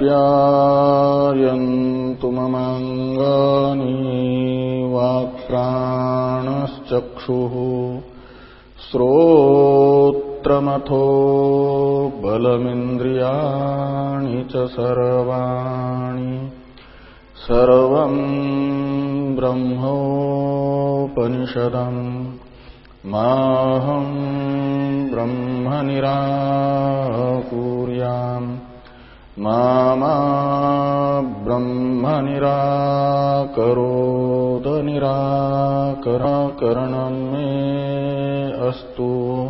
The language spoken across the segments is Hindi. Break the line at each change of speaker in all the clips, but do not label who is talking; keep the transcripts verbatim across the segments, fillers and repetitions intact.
आप्यायन्तु ममाङ्गानि वाक्प्राणश्चक्षुः श्रोत्रमथो बलमिन्द्रियाणि च सर्वाणि सर्वं ब्रह्मोपनिषदम् माहं ब्रह्म निराकुर्याम् मा मा ब्रह्म निराकरोद निराकरणं मे अस्तु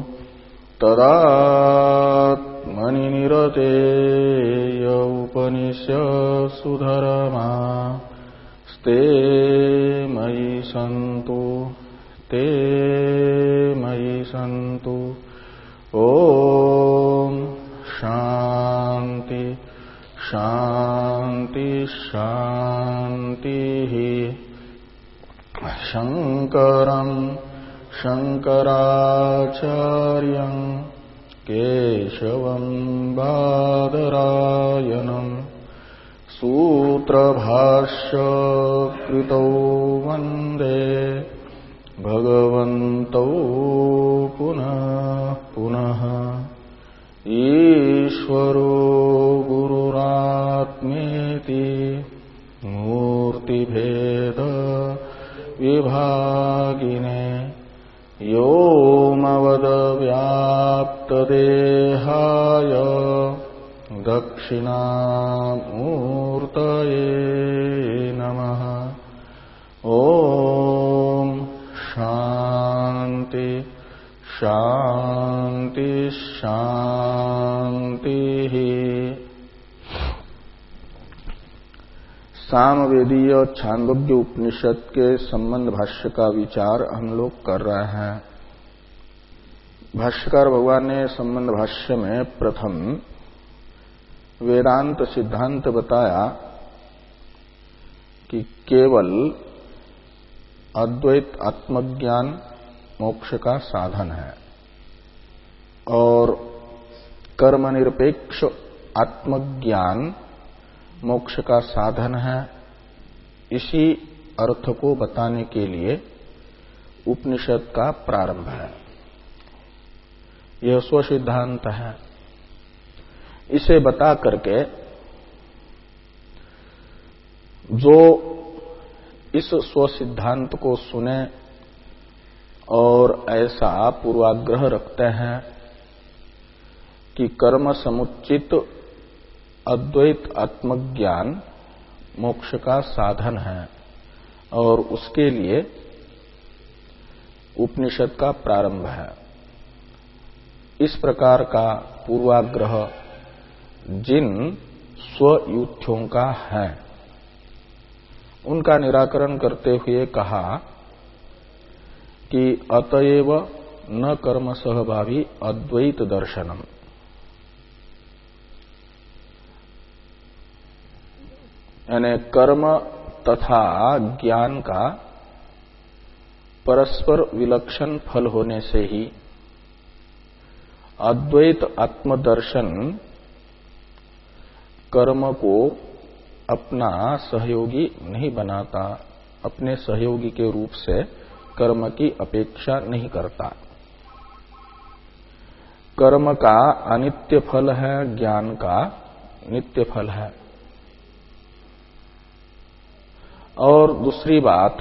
तदात्मनि निरतेय उपनिषत्सु धर्मा स्ते मयि सन्तु ते मयि सन्तु। ॐ शान्ति शान्ति शान्तिः। शङ्करं शङ्कराचार्यं केशवं बादरायणं सूत्रभाष्यकृतौ वन्दे भगवन्तौ पुनः पुनः। ईश्वरो गुरुरात्मेति मूर्तिभेद विभागिने व्योमवद्व्याप्तदेहाय दक्षिणामूर्तये नमः। ॐ शान्ति शान्ति शान्तिः। सामवेदीय छांदोग्य उपनिषद के संबंध भाष्य का विचार हम लोग कर रहे हैं। भाष्यकार भगवान ने संबंध भाष्य में प्रथम वेदांत सिद्धांत बताया कि केवल अद्वैत आत्मज्ञान मोक्ष का साधन है और कर्मनिरपेक्ष आत्मज्ञान मोक्ष का साधन है। इसी अर्थ को बताने के लिए उपनिषद का प्रारंभ है। यह स्वसिद्धांत है। इसे बता करके जो इस स्वसिद्धांत को सुने और ऐसा पूर्वाग्रह रखते हैं कि कर्म समुचित अद्वैत आत्मज्ञान मोक्ष का साधन है और उसके लिए उपनिषद का प्रारंभ है। इस प्रकार का पूर्वाग्रह जिन स्वयूथ्यों का है उनका निराकरण करते हुए कहा कि अतएव न कर्म सहभावी अद्वैत दर्शनम। यानी कर्म तथा ज्ञान का परस्पर विलक्षण फल होने से ही अद्वैत आत्मदर्शन कर्म को अपना सहयोगी नहीं बनाता, अपने सहयोगी के रूप से कर्म की अपेक्षा नहीं करता। कर्म का अनित्य फल है, ज्ञान का नित्य फल है। और दूसरी बात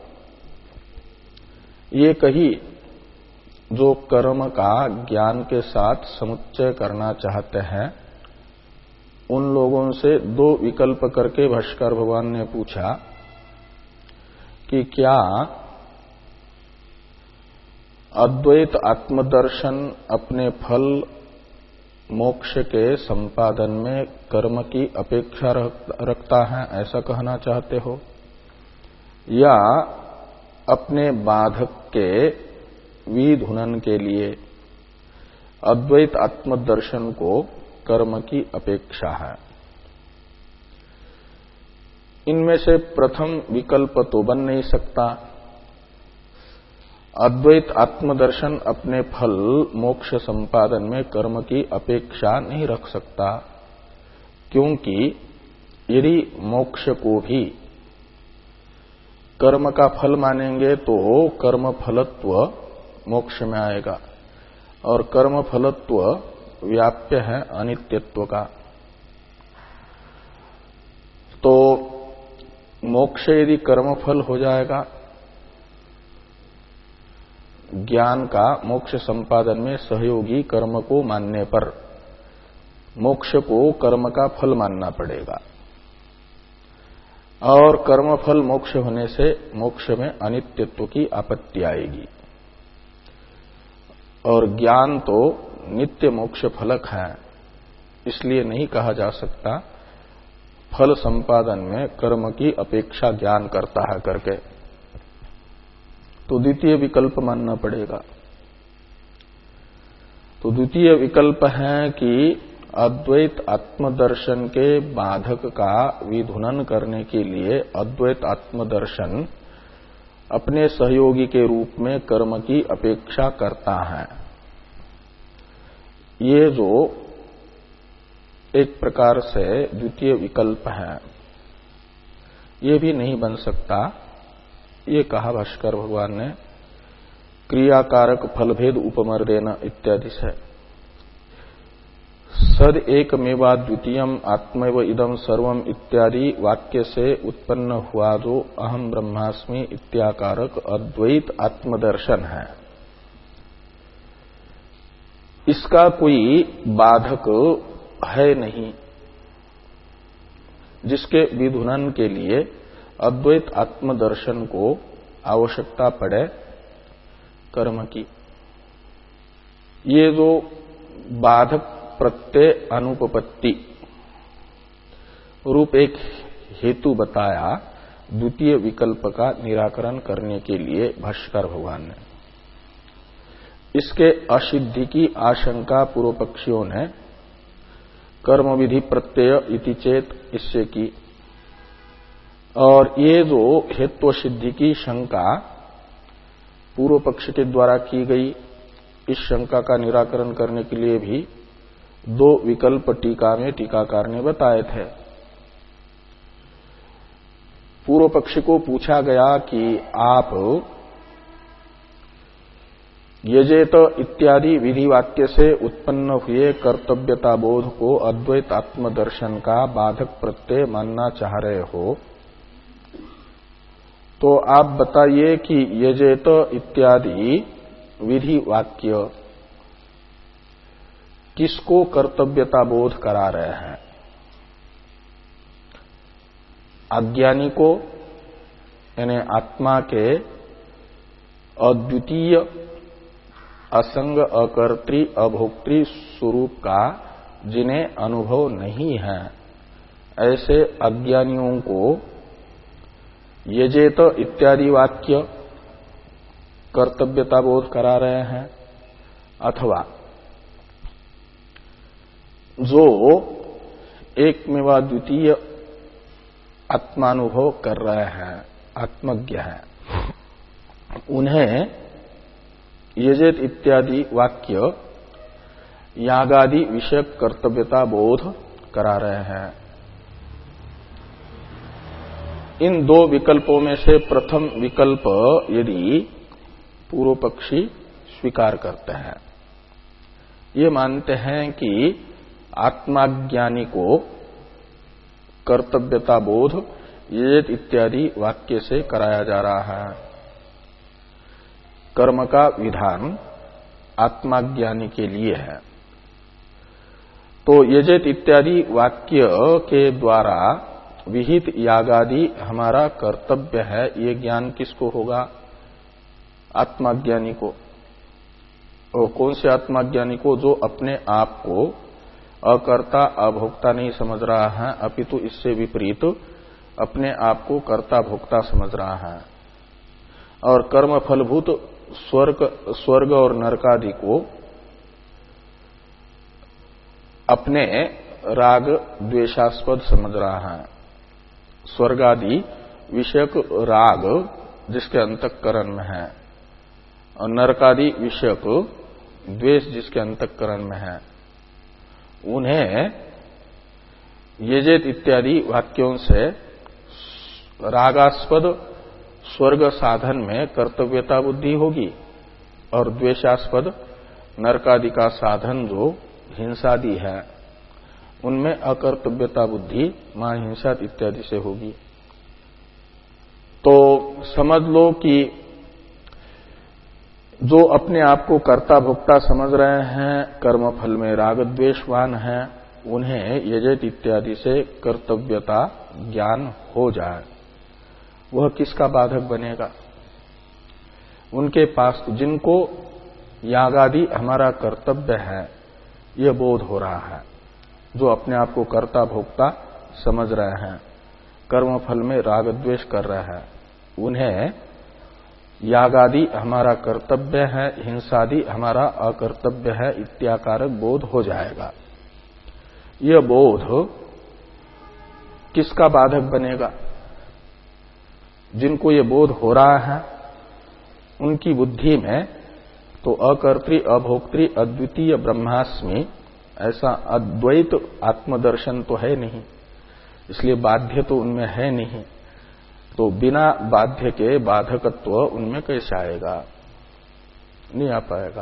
ये कही, जो कर्म का ज्ञान के साथ समुच्चय करना चाहते हैं उन लोगों से दो विकल्प करके भाष्यकार भगवान ने पूछा कि क्या अद्वैत आत्मदर्शन अपने फल मोक्ष के संपादन में कर्म की अपेक्षा रखता है, ऐसा कहना चाहते हो, या अपने बाधक के विधुनन के लिए अद्वैत आत्मदर्शन को कर्म की अपेक्षा है। इनमें से प्रथम विकल्प तो बन नहीं सकता। अद्वैत आत्मदर्शन अपने फल मोक्ष संपादन में कर्म की अपेक्षा नहीं रख सकता, क्योंकि यदि मोक्ष को भी कर्म का फल मानेंगे तो कर्म फलत्व मोक्ष में आएगा, और कर्म फलत्व व्याप्य है अनित्यत्व का। तो मोक्ष यदि कर्मफल हो जाएगा, ज्ञान का मोक्ष संपादन में सहयोगी कर्म को मानने पर मोक्ष को कर्म का फल मानना पड़ेगा, और कर्मफल मोक्ष होने से मोक्ष में अनित्यत्व की आपत्ति आएगी। और ज्ञान तो नित्य मोक्ष फलक है, इसलिए नहीं कहा जा सकता फल संपादन में कर्म की अपेक्षा ज्ञान करता है करके, तो द्वितीय विकल्प मानना पड़ेगा। तो द्वितीय विकल्प है कि अद्वैत आत्मदर्शन के बाधक का विधुनन करने के लिए अद्वैत आत्मदर्शन अपने सहयोगी के रूप में कर्म की अपेक्षा करता है। ये जो एक प्रकार से द्वितीय विकल्प है, ये भी नहीं बन सकता। ये कहा भाष्कर भगवान ने क्रियाकारक फलभेद उपमर्देन इत्यादि से। सद एकमेवा द्वितीयम आत्मैव इदम सर्वम इत्यादि वाक्य से उत्पन्न हुआ जो अहम ब्रह्मास्मि इत्याकारक अद्वैत आत्मदर्शन है, इसका कोई बाधक है नहीं जिसके विधुनन के लिए अद्वैत आत्मदर्शन को आवश्यकता पड़े कर्म की। ये जो बाधक प्रत्यय अनुपपत्ति रूप एक हेतु बताया द्वितीय विकल्प का निराकरण करने के लिए भाष्कर भगवान ने, इसके असिद्धि की आशंका पूर्व पक्षियों ने कर्म विधि प्रत्यय इति चेत इससे की, और ये जो हेतु सिद्धि की शंका पूर्व पक्ष के द्वारा की गई, इस शंका का निराकरण करने के लिए भी दो विकल्प टीका में टीकाकार ने बताए थे। पूर्व पक्ष को पूछा गया कि आप यजेत इत्यादि विधि वाक्य से उत्पन्न हुए कर्तव्यता बोध को अद्वैत आत्मदर्शन का बाधक प्रत्यय मानना चाह रहे हो, तो आप बताइए कि यजेत इत्यादि विधि वाक्य किसको कर्तव्यता बोध करा रहे हैं? अज्ञानी को, यानी आत्मा के अद्वितीय असंग अकर्तृ अभोक्तृ स्वरूप का जिन्हें अनुभव नहीं है, ऐसे अज्ञानियों को यजेत इत्यादि वाक्य कर्तव्यता बोध करा रहे हैं, अथवा जो एकमेवा द्वितीय आत्मानुभव कर रहे हैं, आत्मज्ञ हैं, उन्हें यजेत इत्यादि वाक्य यागादि विषयक कर्तव्यता बोध करा रहे हैं। इन दो विकल्पों में से प्रथम विकल्प यदि पूर्व पक्षी स्वीकार करते हैं, ये मानते हैं कि आत्माज्ञानी को कर्तव्यता बोध यजेत इत्यादि वाक्य से कराया जा रहा है, कर्म का विधान आत्माज्ञानी के लिए है, तो यजेत इत्यादि वाक्य के द्वारा विहित यागादि हमारा कर्तव्य है, ये ज्ञान किसको होगा? आत्माज्ञानी को। और कौन से आत्माज्ञानी को? जो अपने आप को अकर्ता अभोक्ता नहीं समझ रहा है, अपितु इससे विपरीत अपने आप को कर्ता भोक्ता समझ रहा है, और कर्म फलभूत स्वर्ग स्वर्ग और नरकादि को अपने राग द्वेषास्पद समझ रहा है। स्वर्गादि विषयक राग जिसके अंतःकरण में है, और नरकादि विषयक द्वेष जिसके अंतःकरण में है, उन्हें यजेत इत्यादि वाक्यों से रागास्पद स्वर्ग साधन में कर्तव्यता बुद्धि होगी और द्वेषास्पद नरकादि का साधन जो हिंसादि है उनमें अकर्तव्यता बुद्धि मां हिंसा इत्यादि से होगी। तो समझ लो कि जो अपने आप को कर्ता भोक्ता समझ रहे हैं, कर्म फल में राग द्वेषवान हैं, उन्हें यजेत इत्यादि से कर्तव्यता ज्ञान हो जाए, वह किसका बाधक बनेगा? उनके पास जिनको यागादि हमारा कर्तव्य है यह बोध हो रहा है, जो अपने आप को कर्ता भोक्ता समझ रहे हैं, कर्म फल में राग द्वेष कर रहे हैं, उन्हें यागादि हमारा कर्तव्य है, हिंसादि हमारा अकर्तव्य है इत्याकारक बोध हो जाएगा। यह बोध किसका बाधक बनेगा? जिनको ये बोध हो रहा है उनकी बुद्धि में तो अकर्तृ अभोक्तृ अद्वितीय ब्रह्मास्मि ऐसा अद्वैत आत्मदर्शन तो है नहीं, इसलिए बाध्य तो उनमें है नहीं। तो बिना बाध्य के बाधकत्व उनमें कैसे आएगा? नहीं आ पाएगा।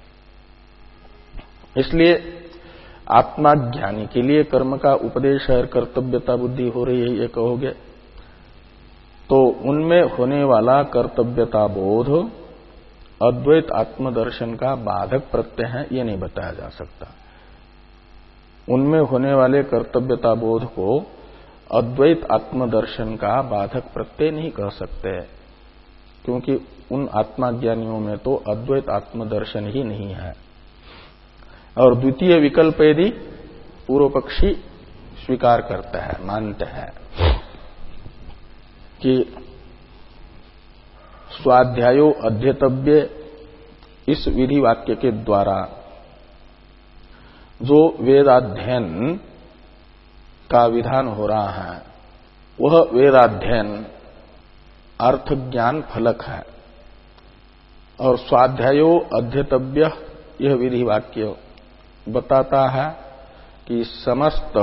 इसलिए आत्मा ज्ञानी के लिए कर्म का उपदेश है, कर्तव्यता बुद्धि हो रही है, ये कहोगे तो उनमें होने वाला कर्तव्यता बोध अद्वैत आत्मदर्शन का बाधक प्रत्यय है, ये नहीं बताया जा सकता। उनमें होने वाले कर्तव्यता बोध को अद्वैत आत्मदर्शन का बाधक प्रत्यय नहीं कह सकते, क्योंकि उन आत्माज्ञानियों में तो अद्वैत आत्मदर्शन ही नहीं है। और द्वितीय विकल्प यदि पूर्व पक्षी स्वीकार करता है, मानते हैं कि स्वाध्यायो अध्येतव्य इस विधि वाक्य के द्वारा जो वेदाध्ययन का विधान हो रहा है वह वेदाध्ययन अर्थ ज्ञान फलक है, और स्वाध्यायो अध्येतव्य यह विधि वाक्य बताता है कि समस्त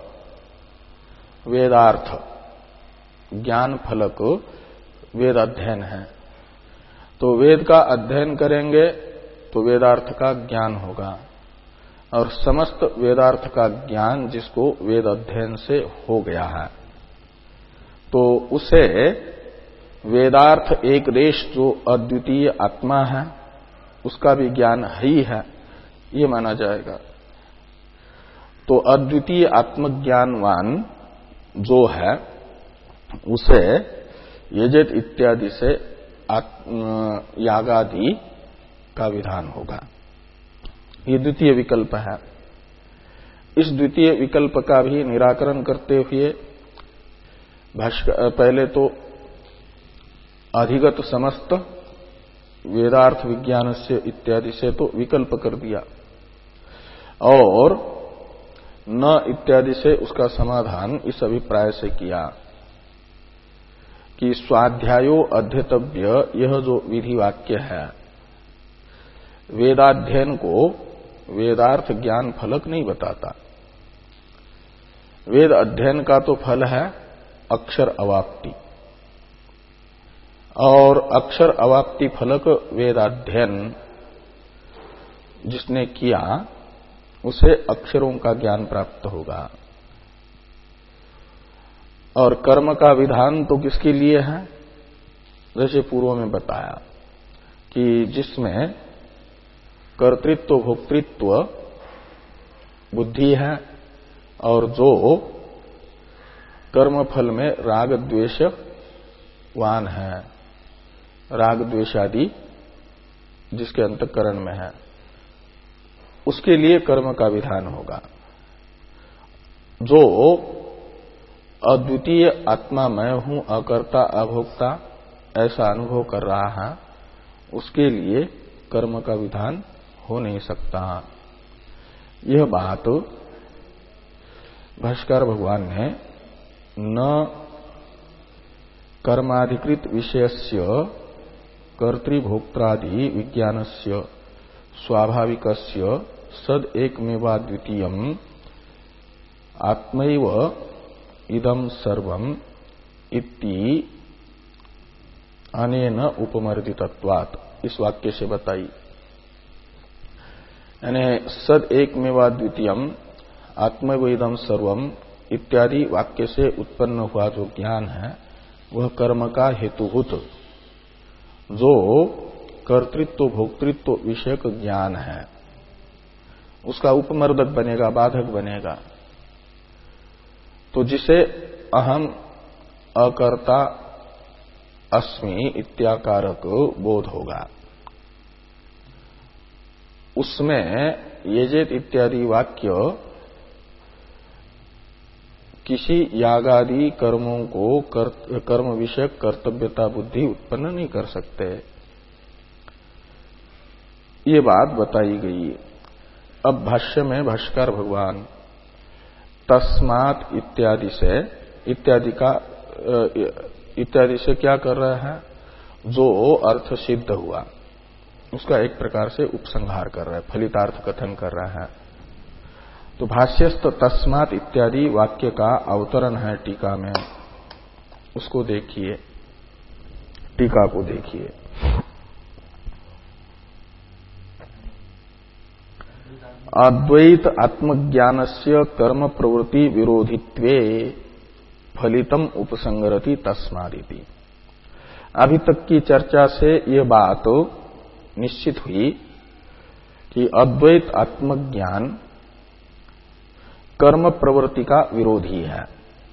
वेदार्थ ज्ञान फलक वेद अध्ययन है। तो वेद का अध्ययन करेंगे तो वेदार्थ का ज्ञान होगा, और समस्त वेदार्थ का ज्ञान जिसको वेद अध्ययन से हो गया है तो उसे वेदार्थ एक देश जो अद्वितीय आत्मा है उसका भी ज्ञान ही है, ये माना जाएगा। तो अद्वितीय आत्मज्ञानवान जो है उसे यजेत इत्यादि से यागादि का विधान होगा। ये द्वितीय विकल्प है। इस द्वितीय विकल्प का भी निराकरण करते हुए पहले तो अधिगत समस्त वेदार्थ विज्ञान से इत्यादि से तो विकल्प कर दिया, और न इत्यादि से उसका समाधान इस अभिप्राय से किया कि स्वाध्यायो अध्येतव्य यह जो विधि वाक्य है वेदाध्ययन को वेदार्थ ज्ञान फलक नहीं बताता। वेद अध्ययन का तो फल है अक्षर अवाप्ति, और अक्षर अवाप्ति फलक वेदाध्ययन जिसने किया उसे अक्षरों का ज्ञान प्राप्त होगा। और कर्म का विधान तो किसके लिए है? जैसे पूर्व में बताया कि जिसमें कर्तृत्व भोक्तृत्व बुद्धि है और जो कर्म फल में राग द्वेष वान है, राग द्वेषादि जिसके अंतःकरण में है, उसके लिए कर्म का विधान होगा। जो अद्वितीय आत्मा मैं हूं, अकर्ता अभोक्ता ऐसा अनुभव कर रहा है, उसके लिए कर्म का विधान हो नहीं सकता। यह बात भाष्कर भगवान ने न कर्माधिकृत विषयस्य कर्तृभोक्त्रादि विज्ञानस्य स्वाभाविकस्य सद एकमेवा द्वितीयम् आत्मैव इदं सर्वम इति अनेन उपमर्दितत्वात्, इस वाक्य से बताई। यानी सद एकमेवाद्वितीयम आत्मैव इदं सर्वम इत्यादि वाक्य से उत्पन्न हुआ जो ज्ञान है वह कर्म का हेतुभूत जो कर्तृत्व भोक्तृत्व विषयक ज्ञान है उसका उपमर्दक बनेगा, बाधक बनेगा। तो जिसे अहम अकर्ता अस्मि इत्याकारक बोध होगा, उसमें येजेत इत्यादि वाक्य किसी यागादि कर्मों को कर, कर्म विषयक कर्तव्यता बुद्धि उत्पन्न नहीं कर सकते। ये बात बताई गई। अब भाष्य में भाष्कर भगवान तस्मात् इत्यादि से इत्यादि का इत्यादि से क्या कर रहे हैं, जो अर्थ सिद्ध हुआ उसका एक प्रकार से उपसंहार कर रहे हैं, फलितार्थ कथन कर रहे हैं। तो भाष्यस्थ तस्मात् इत्यादि वाक्य का अवतरण है टीका में, उसको देखिए, टीका को देखिए। अद्वैत आत्मज्ञानस्य कर्म प्रवृत्ति विरोधित्वे फलितम उपसंगरति तस्मादिति। अभी तक की चर्चा से ये बात निश्चित हुई कि अद्वैत आत्मज्ञान कर्म प्रवृत्ति का विरोधी है।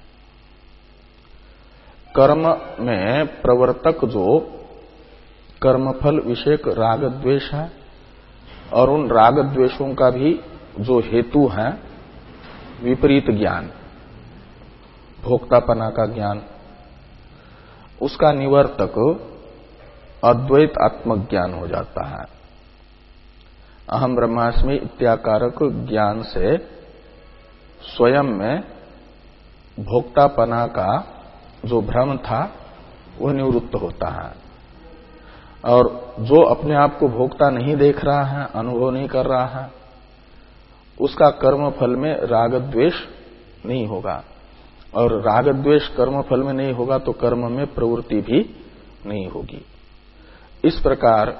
कर्म में प्रवर्तक जो कर्मफल विषयक राग द्वेष है और उन राग द्वेषों का भी जो हेतु है विपरीत ज्ञान, भोक्तापना का ज्ञान, उसका निवर्तक अद्वैत आत्मज्ञान हो जाता है। अहम ब्रह्मास्मि इत्याकारक ज्ञान से स्वयं में भोक्तापना का जो भ्रम था वह निवृत्त होता है, और जो अपने आप को भोक्ता नहीं देख रहा है, अनुभव नहीं कर रहा है, उसका कर्म फल में राग द्वेष नहीं होगा, और राग द्वेष कर्म फल में नहीं होगा तो कर्म में प्रवृत्ति भी नहीं होगी। इस प्रकार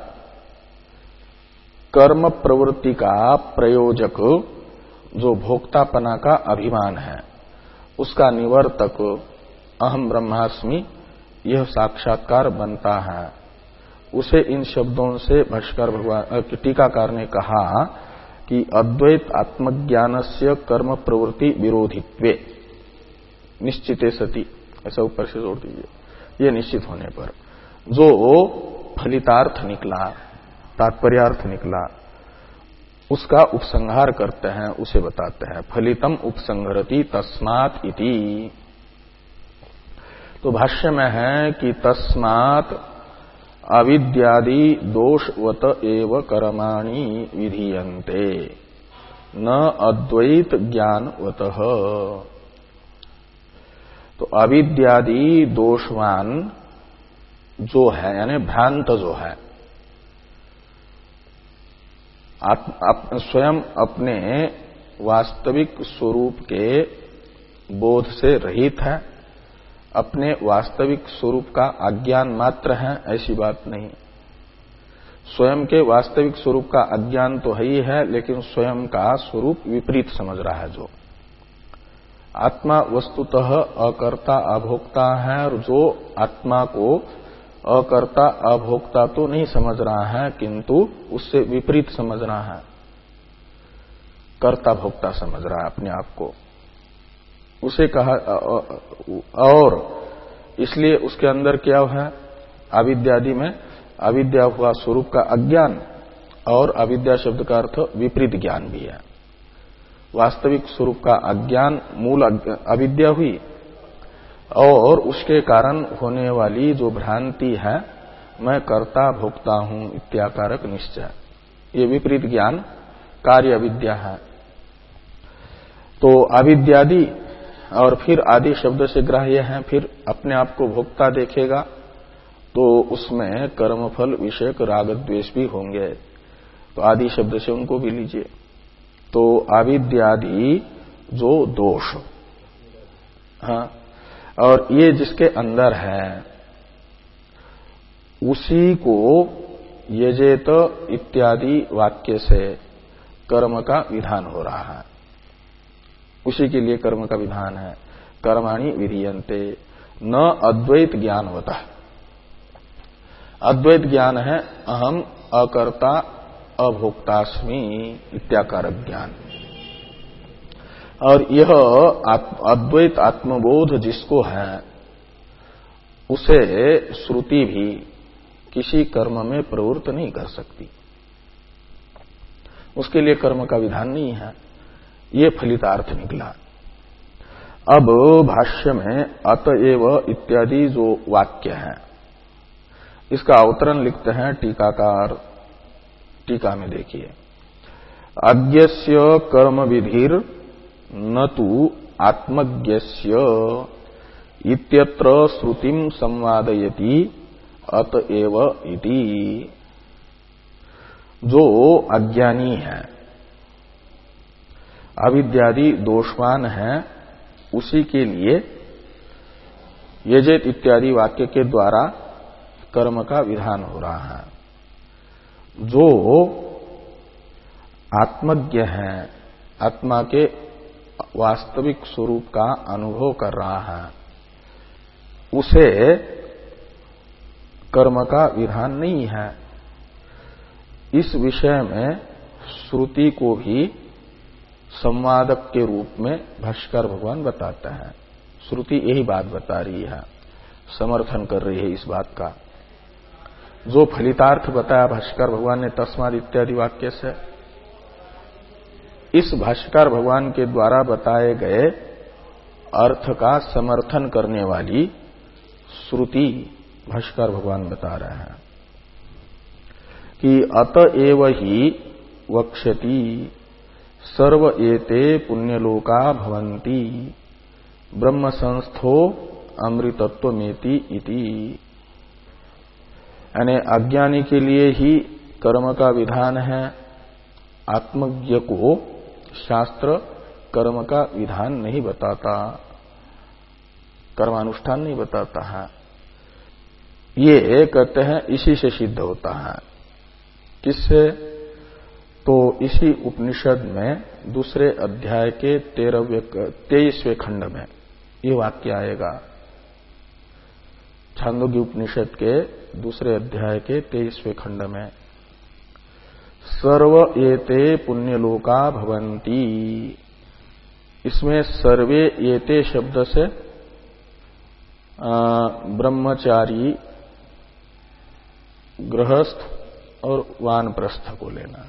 कर्म प्रवृत्ति का प्रयोजक जो भोक्तापना का अभिमान है उसका निवर्तक अहम ब्रह्मास्मि यह साक्षात्कार बनता है। उसे इन शब्दों से भाष्कर भगवान टीकाकार ने कहा कि अद्वैत आत्मज्ञानस्य कर्म प्रवृत्ति विरोधित्वे निश्चिते सति, ऐसा ऊपर से जोड़ दीजिए। ये निश्चित होने पर जो फलितार्थ निकला, तात्पर्यार्थ निकला, उसका उपसंहार करते हैं, उसे बताते हैं। फलितम उपसंहरति तस्मात् इति। तो भाष्य में है कि तस्मात् अविद्यादि दोषवत एव कर्माणि विधीयन्ते न अद्वैत ज्ञानवतः। तो अविद्यादि दोषवान जो है, यानी भ्रांत जो है, आप, आप, स्वयं अपने वास्तविक स्वरूप के बोध से रहित है, अपने वास्तविक स्वरूप का अज्ञान मात्र है, ऐसी बात नहीं। स्वयं के वास्तविक स्वरूप का अज्ञान तो है ही है, लेकिन स्वयं का स्वरूप विपरीत समझ रहा है। जो आत्मा वस्तुतः अकर्ता अभोक्ता है, और जो आत्मा को अकर्ता अभोक्ता तो नहीं समझ रहा है, किंतु उससे विपरीत समझ रहा है, कर्ता भोक्ता समझ रहा है अपने आप को, उसे कहा। और इसलिए उसके अंदर क्या है, अविद्यादि में अविद्या हुआ स्वरूप का अज्ञान, और अविद्या शब्द का अर्थ विपरीत ज्ञान भी है। वास्तविक स्वरूप का अज्ञान मूल अविद्या हुई, और उसके कारण होने वाली जो भ्रांति है, मैं कर्ता भोक्ता हूं इत्याकारक निश्चय, ये विपरीत ज्ञान कार्य अविद्या है। तो अविद्यादि और फिर आदि शब्द से ग्राह्य है, फिर अपने आप को भोक्ता देखेगा तो उसमें कर्मफल विषयक राग द्वेष भी होंगे। तो आदि शब्द से उनको भी लीजिए। तो अविद्यादि जो दोष, हाँ, और ये जिसके अंदर है उसी को यजेत इत्यादि वाक्य से कर्म का विधान हो रहा है। उसी के लिए कर्म का विधान है। कर्माणि विधीयन्ते न अद्वैत ज्ञानवतः। अद्वैत ज्ञान है अहम अकर्ता अभोक्तास्मि इत्याकारक ज्ञान। और यह अद्वैत आत्मबोध जिसको है उसे श्रुति भी किसी कर्म में प्रवृत्त नहीं कर सकती। उसके लिए कर्म का विधान नहीं है। ये फलितार्थ निकला। अब भाष्य में अतएव इत्यादि जो वाक्य है इसका अवतरण लिखते हैं टीकाकार। टीका में देखिए, अज्ञस्य कर्म विधिर न तु आत्मज्ञस्य इत्यत्र श्रुतिम संवादयति अतएव इति। जो अज्ञानी है, अविद्यादि दोषवान है, उसी के लिए यजेत इत्यादि वाक्य के द्वारा कर्म का विधान हो रहा है। जो आत्मज्ञ है, आत्मा के वास्तविक स्वरूप का अनुभव कर रहा है, उसे कर्म का विधान नहीं है। इस विषय में श्रुति को भी संवादक के रूप में भाष्यकार भगवान बताते हैं। श्रुति यही बात बता रही है, समर्थन कर रही है इस बात का। जो फलितार्थ बताया भाष्यकार भगवान ने तस्माद इत्यादि वाक्य से, इस भाष्यकार भगवान के द्वारा बताए गए अर्थ का समर्थन करने वाली श्रुति भाष्यकार भगवान बता रहे हैं कि अतएव ही वक्ष्यति सर्व एते पुण्यलोका भवन्ति ब्रह्म संस्थो अमृतत्वमेति इति। यानी अज्ञानी के लिए ही कर्म का विधान है। आत्मज्ञ को शास्त्र कर्म का विधान नहीं बताता, कर्मानुष्ठान नहीं बताता है। ये कहते हैं इसी से सिद्ध होता है। किससे? तो इसी उपनिषद में दूसरे अध्याय के तेरहवें तेईसवें खंड में ये वाक्य आएगा। छांदोग्य उपनिषद के दूसरे अध्याय के तेईसवें खंड में सर्व एते पुण्यलोका भवन्ति। इसमें सर्वे एते शब्द से ब्रह्मचारी, गृहस्थ और वानप्रस्थ को लेना।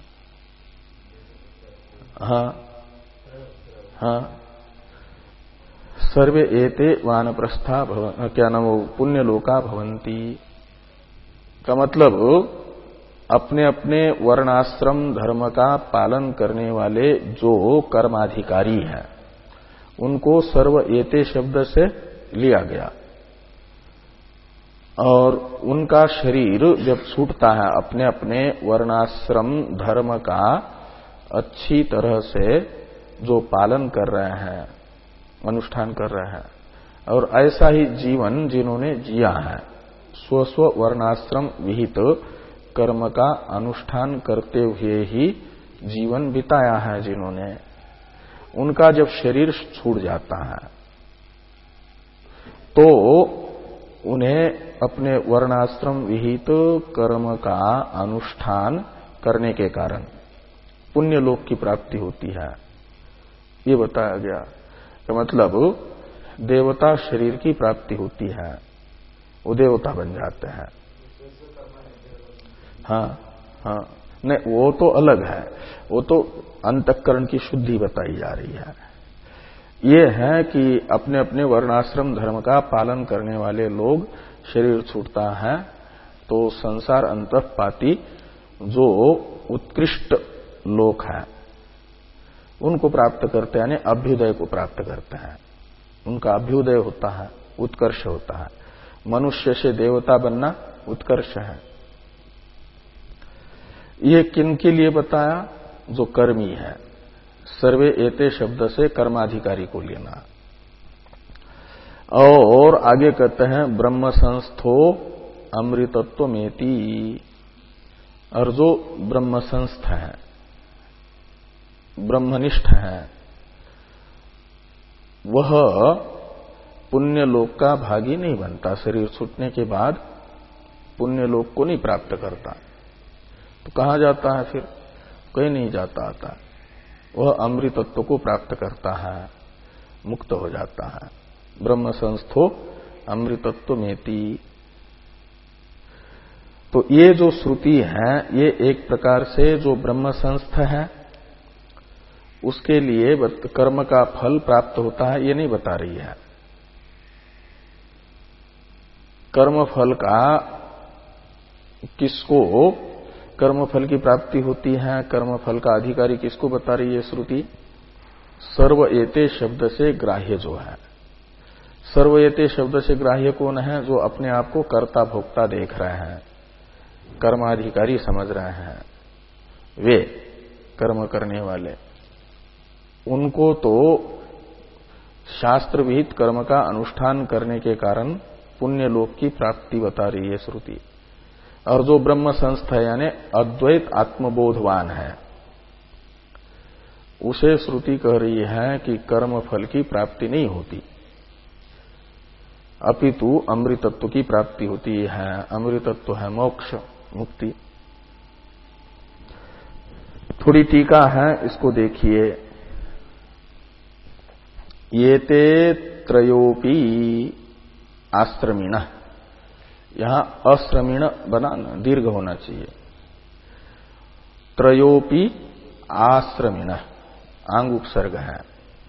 हाँ हाँ, सर्वे एते वानप्रस्था भवन, क्या नाम वो पुण्यलोका भवन्ति का मतलब अपने अपने वर्णाश्रम धर्म का पालन करने वाले जो कर्माधिकारी हैं उनको सर्व एते शब्द से लिया गया। और उनका शरीर जब छूटता है अपने अपने वर्णाश्रम धर्म का अच्छी तरह से जो पालन कर रहे हैं, अनुष्ठान कर रहे हैं, और ऐसा ही जीवन जिन्होंने जिया है, स्व स्व वर्णाश्रम विहित कर्म का अनुष्ठान करते हुए ही जीवन बिताया है जिन्होंने, उनका जब शरीर छूट जाता है तो उन्हें अपने वर्णाश्रम विहित कर्म का अनुष्ठान करने के कारण पुण्य लोक की प्राप्ति होती है। ये बताया गया कि मतलब देवता शरीर की प्राप्ति होती है, वो देवता बन जाते हैं। हाँ हाँ, नहीं वो तो अलग है, वो तो अंतःकरण की शुद्धि बताई जा रही है। ये है कि अपने अपने वर्णाश्रम धर्म का पालन करने वाले लोग शरीर छूटता है तो संसार अंतःपाती जो उत्कृष्ट लोक है उनको प्राप्त करते हैं, यानी अभ्युदय को प्राप्त करते हैं। उनका अभ्युदय होता है, उत्कर्ष होता है। मनुष्य से देवता बनना उत्कर्ष है। ये किन के लिए बताया? जो कर्मी है, सर्वे एते शब्द से कर्माधिकारी को लेना। और आगे कहते हैं ब्रह्म संस्थो अमृतत्व मेति, और जो ब्रह्म संस्थ है, ब्रह्मनिष्ठ है, वह पुण्य लोक का भागी नहीं बनता। शरीर छूटने के बाद पुण्य लोक को नहीं प्राप्त करता। तो कहां जाता है फिर? कहीं नहीं जाता आता, वह अमृतत्व को प्राप्त करता है, मुक्त हो जाता है। ब्रह्म संस्थो अमृतत्व मेति। तो ये जो श्रुति है, ये एक प्रकार से जो ब्रह्म संस्थ है उसके लिए कर्म का फल प्राप्त होता है, ये नहीं बता रही है। कर्म फल का किसको कर्म फल की प्राप्ति होती है, कर्म फल का अधिकारी किसको बता रही है श्रुति? सर्व एते शब्द से ग्राह्य जो है। सर्व एते शब्द से ग्राह्य कौन है? जो अपने आप को कर्ता भोक्ता देख रहे हैं, कर्माधिकारी समझ रहे हैं, वे कर्म करने वाले। उनको तो शास्त्र विहित कर्म का अनुष्ठान करने के कारण पुण्य लोक की प्राप्ति बता रही है श्रुति। और जो ब्रह्म संस्थ है यानी अद्वैत आत्मबोधवान है, उसे श्रुति कह रही है कि कर्म फल की प्राप्ति नहीं होती, अपितु अमृतत्व की प्राप्ति होती है। अमृतत्व है मोक्ष, मुक्ति। थोड़ी टीका है, इसको देखिए। ये ते त्रयोपि आश्रमीण, यहां अश्रमीण बना ना, दीर्घ होना चाहिए। त्रयोपि आश्रमीण, आंग उपसर्ग है।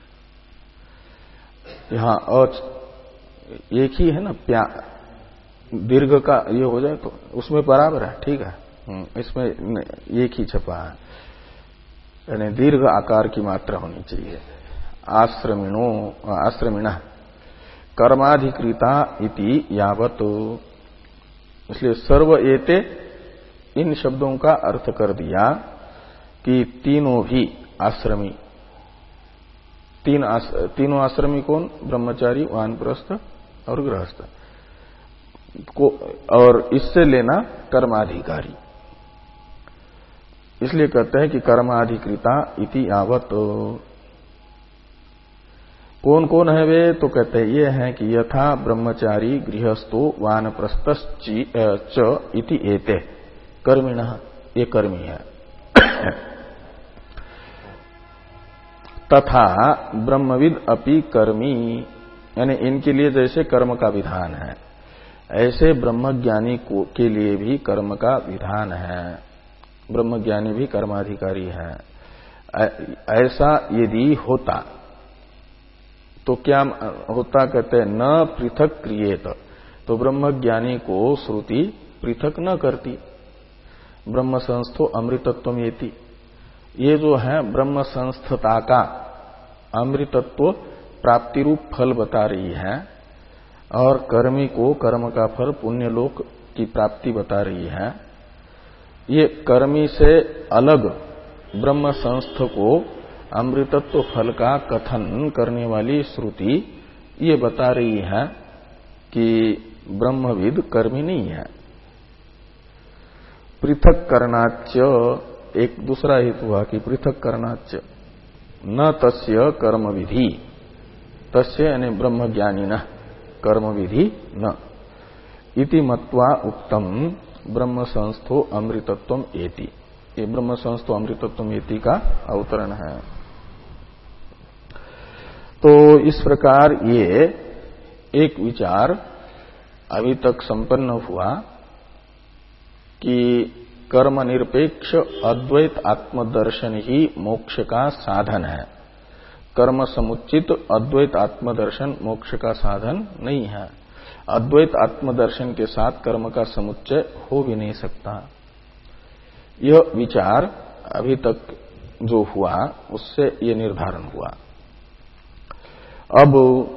यहां एक ही है ना, प्या दीर्घ का ये हो जाए तो उसमें बराबर है, ठीक है। इसमें एक ही छपा है, यानी दीर्घ आकार की मात्रा होनी चाहिए। आश्रमिणो आश्रमिण कर्माधिकृता इति यावत। इसलिए सर्व एते, इन शब्दों का अर्थ कर दिया कि तीनों भी आश्रमी, तीन आस, तीनों आश्रमी कौन? ब्रह्मचारी, वानप्रस्थ और गृहस्थ को, और इससे लेना कर्माधिकारी। इसलिए कहते हैं कि कर्माधिकृता इति यावत। कौन कौन है वे? तो कहते हैं ये हैं कि यथा ब्रह्मचारी गृहस्थो वानप्रस्थश्च इति एते कर्मिणः, ये कर्मी है। तथा ब्रह्मविद अपि कर्मी, यानी इनके लिए जैसे कर्म का विधान है, ऐसे ब्रह्मज्ञानी के लिए भी कर्म का विधान है। ब्रह्मज्ञानी भी कर्माधिकारी है। ऐसा यदि होता तो क्या होता? कहते हैं न पृथक क्रियेत, तो ब्रह्मज्ञानी को श्रुति पृथक न करती। ब्रह्म संस्थो अमृतत्वमेति, ये जो है ब्रह्म संस्थता का अमृतत्व प्राप्ति रूप फल बता रही है, और कर्मी को कर्म का फल पुण्यलोक की प्राप्ति बता रही है। ये कर्मी से अलग ब्रह्म संस्थ को अमृतत्व फल का कथन करने वाली श्रुति ये बता रही है कि ब्रह्मविद कर्मी नहीं है। पृथक करनाच्य, एक दूसरा हेतु हुआ कि पृथक करनाच्य न तस्य कर्म विधि, तस्य यानी ब्रह्मज्ञानी न कर्म विधि न इति मत्वा उक्तम ब्रह्म संस्थो अमृतत्वम एति। ये ब्रह्म संस्थो अमृतत्वम एति का अवतरण है। तो इस प्रकार ये एक विचार अभी तक संपन्न हुआ कि कर्म निरपेक्ष अद्वैत आत्मदर्शन ही मोक्ष का साधन है। कर्म समुचित अद्वैत आत्मदर्शन मोक्ष का साधन नहीं है। अद्वैत आत्मदर्शन के साथ कर्म का समुच्चय हो भी नहीं सकता। यह विचार अभी तक जो हुआ उससे ये निर्धारण हुआ। अब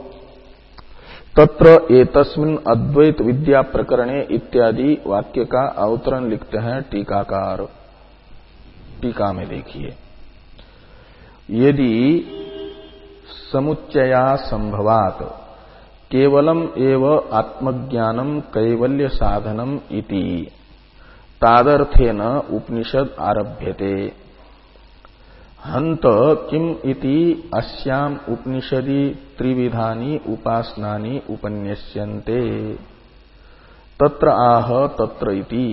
तत्र एतस्मिन् अद्वैत विद्या प्रकरणे इत्यादि वाक्य का अवतरण लिखते हैं टीकाकार। टीका में देखिए, यदि समुच्चया संभवात केवलम एव आत्मज्ञानम कैवल्य साधनम इति तादर्थेन उपनिषद आरभ्यते। हंत किम इति अस्याम उपनिषदि त्रिविधानि उपासनानि उपन्यस्यन्ते तत्र आह तत्र इति।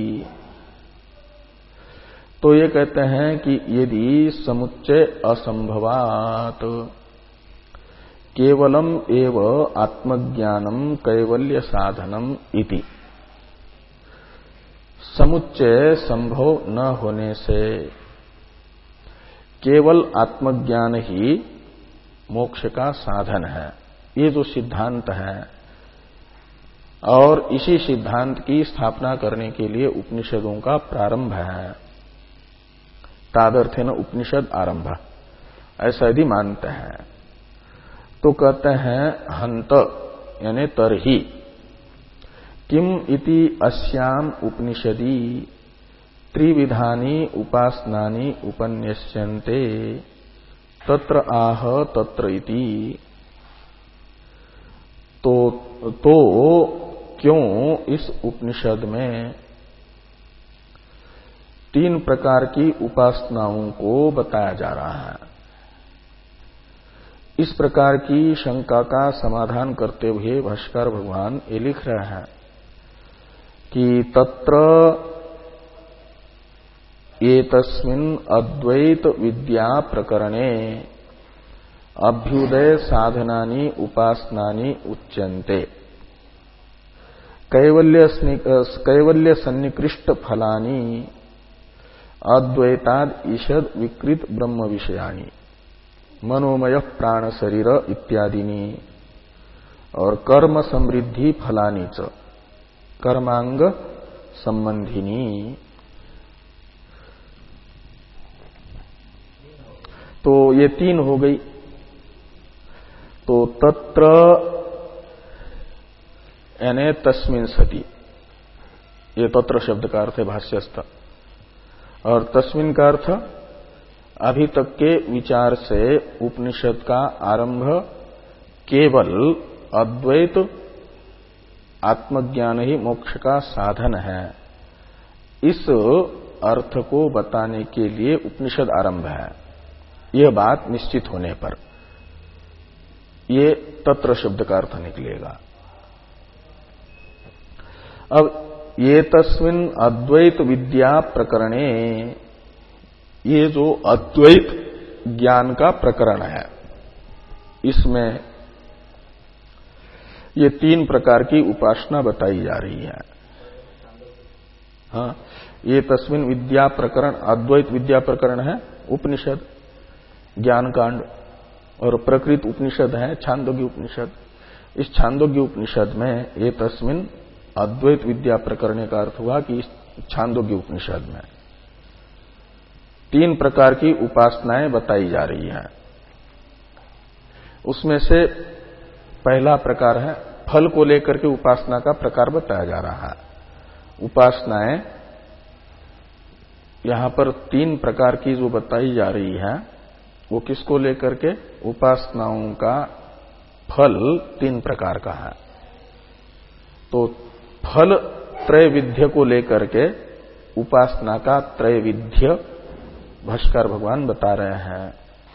तो ये कहते हैं कि यदि समुच्चय असंभवात केवलम एव आत्मज्ञानम कैवल्य साधनम इति, समुच्चय संभव न होने से केवल आत्मज्ञान ही मोक्ष का साधन है, ये जो सिद्धांत है, और इसी सिद्धांत की स्थापना करने के लिए उपनिषदों का प्रारंभ है। तादर्थेन उपनिषद आरंभ, ऐसा यदि मानते हैं तो कहते हैं हंत यानी तरही किम इति अस्याम उपनिषदि त्रिविधानि उपासनानि उपन्यस्यन्ते तत्र आह तत्र इति। तो तो क्यों इस उपनिषद में तीन प्रकार की उपासनाओं को बताया जा रहा है। इस प्रकार की शंका का समाधान करते हुए भाष्कर भगवान ये लिख रहे हैं कि तत्र एतस्मिन् अद्वैत विद्या प्रकरणे अभ्युदय साधनानि उपासनानि उच्यन्ते कैवल्य कैवल्य सन्निकृष्ट फलानि अद्वैताद ईषद विकृत ब्रह्म विषयानि मनोमय प्राण शरीर इत्यादिनी और कर्म समृद्धि फलानि च कर्मांग संबंधिनी। तो ये तीन हो गई। तो तत्र यानी तस्मिन् सति, ये तत्र शब्द का अर्थ है भाष्यस्थ, और तस्मिन् का अर्थ अभी तक के विचार से उपनिषद का आरंभ केवल अद्वैत आत्मज्ञान ही मोक्ष का साधन है, इस अर्थ को बताने के लिए उपनिषद आरंभ है। यह बात निश्चित होने पर ये तत्र शब्द का अर्थ निकलेगा। अब ये तस्मिन् अद्वैत विद्या प्रकरणे, ये जो अद्वैत ज्ञान का प्रकरण है, इसमें ये तीन प्रकार की उपासना बताई जा रही है। हाँ, ये तस्मिन् विद्या प्रकरण अद्वैत विद्या प्रकरण है उपनिषद ज्ञान कांड, और प्रकृत उपनिषद है छांदोग्य उपनिषद। इस छांदोग्य उपनिषद में ये तस्मिन् अद्वैत विद्या प्रकरण का अर्थ हुआ कि इस छांदोग्य उपनिषद में तीन प्रकार की उपासनाएं बताई जा रही हैं। उसमें से पहला प्रकार है फल को लेकर के उपासना का प्रकार बताया जा रहा है। उपासनाएं यहां पर तीन प्रकार की जो बताई जा रही है, वो किसको लेकर के? उपासनाओं का फल तीन प्रकार का है। तो फल त्रैविध्य को लेकर के उपासना का त्रैविध्य भाष्कर भगवान बता रहे हैं।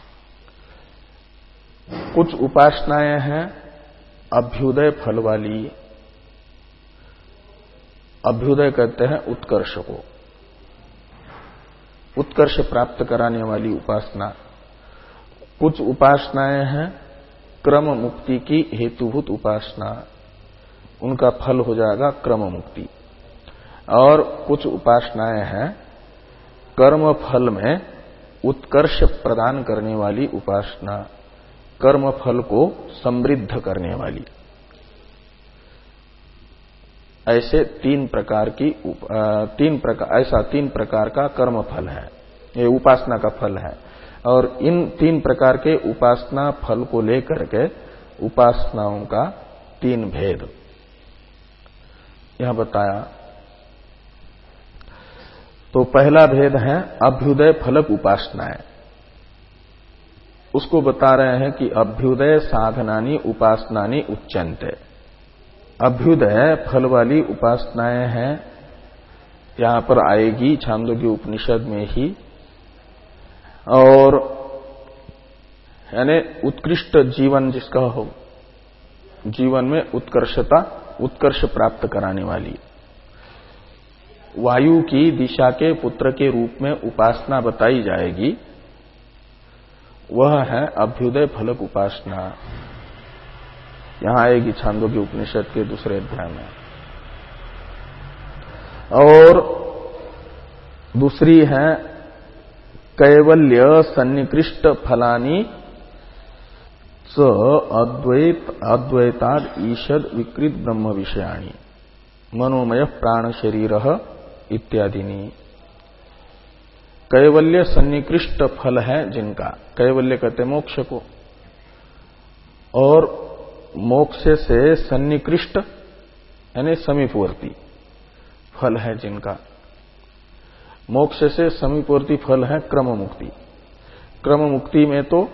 कुछ उपासनाएं हैं अभ्युदय फल वाली। अभ्युदय कहते हैं उत्कर्ष को, उत्कर्ष प्राप्त कराने वाली उपासना। कुछ उपासनाएं हैं क्रम मुक्ति की हेतुभूत उपासना, उनका फल हो जाएगा क्रम मुक्ति। और कुछ उपासनाएं हैं कर्म फल में उत्कर्ष प्रदान करने वाली उपासना, कर्म फल को समृद्ध करने वाली। ऐसे तीन प्रकार की तीन प्रकार ऐसा तीन प्रकार का कर्म फल है, ये उपासना का फल है। और इन तीन प्रकार के उपासना फल को लेकर के उपासनाओं का तीन भेद यहां बताया। तो पहला भेद है अभ्युदय फलक उपासनाएं। उसको बता रहे हैं कि अभ्युदय साधनानी उपासनानी उच्यन्ते। अभ्युदय फल वाली उपासनाएं हैं, यहां पर आएगी छांदोग्य उपनिषद में ही। और यानी उत्कृष्ट जीवन जिसका हो, जीवन में उत्कर्षता उत्कर्ष प्राप्त कराने वाली, वायु की दिशा के पुत्र के रूप में उपासना बताई जाएगी, वह है अभ्युदय फलक उपासना। यहां आएगी छांदोग्य उपनिषद के दूसरे अध्याय में। और दूसरी है कैवल्य सन्निकृष्ट फलानी च अद्वैत अद्वैताद ईषद विकृत ब्रह्म विषयाणी मनोमय प्राण शरीर इत्यादिनी। कैवल्य सन्निकृष्ट फल है जिनका, कैवल्य कहते मोक्ष को, और मोक्ष से सन्निकृष्ट यानी समीपवर्ती फल है जिनका। मोक्ष से समीपवर्ती फल है क्रम मुक्ति। क्रम मुक्ति में तो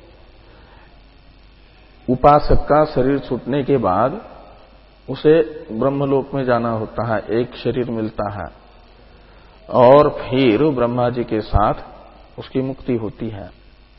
उपासक का शरीर छूटने के बाद उसे ब्रह्मलोक में जाना होता है, एक शरीर मिलता है, और फिर ब्रह्मा जी के साथ उसकी मुक्ति होती है।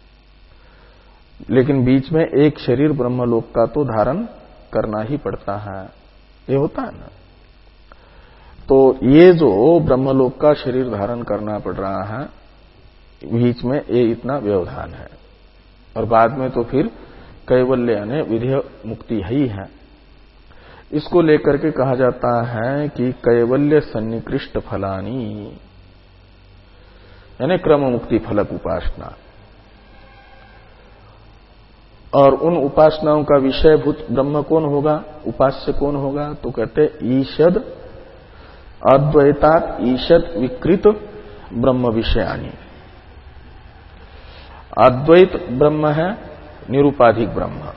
लेकिन बीच में एक शरीर ब्रह्मलोक का तो धारण करना ही पड़ता है, ये होता है ना। तो ये जो ब्रह्मलोक का शरीर धारण करना पड़ रहा है, बीच में ये इतना व्यवधान है, और बाद में तो फिर कैवल्य यानी विधेय मुक्ति ही है। इसको लेकर के कहा जाता है कि कैवल्य सन्निकृष्ट फलानी यानी क्रम मुक्ति फलक उपासना। और उन उपासनाओं का विषयभूत ब्रह्म कौन होगा, उपास्य कौन होगा, तो कहते ईषद अद्वैतात् ईषद विकृत ब्रह्म विषयानी। अद्वैत ब्रह्म है निरुपाधिक ब्रह्म,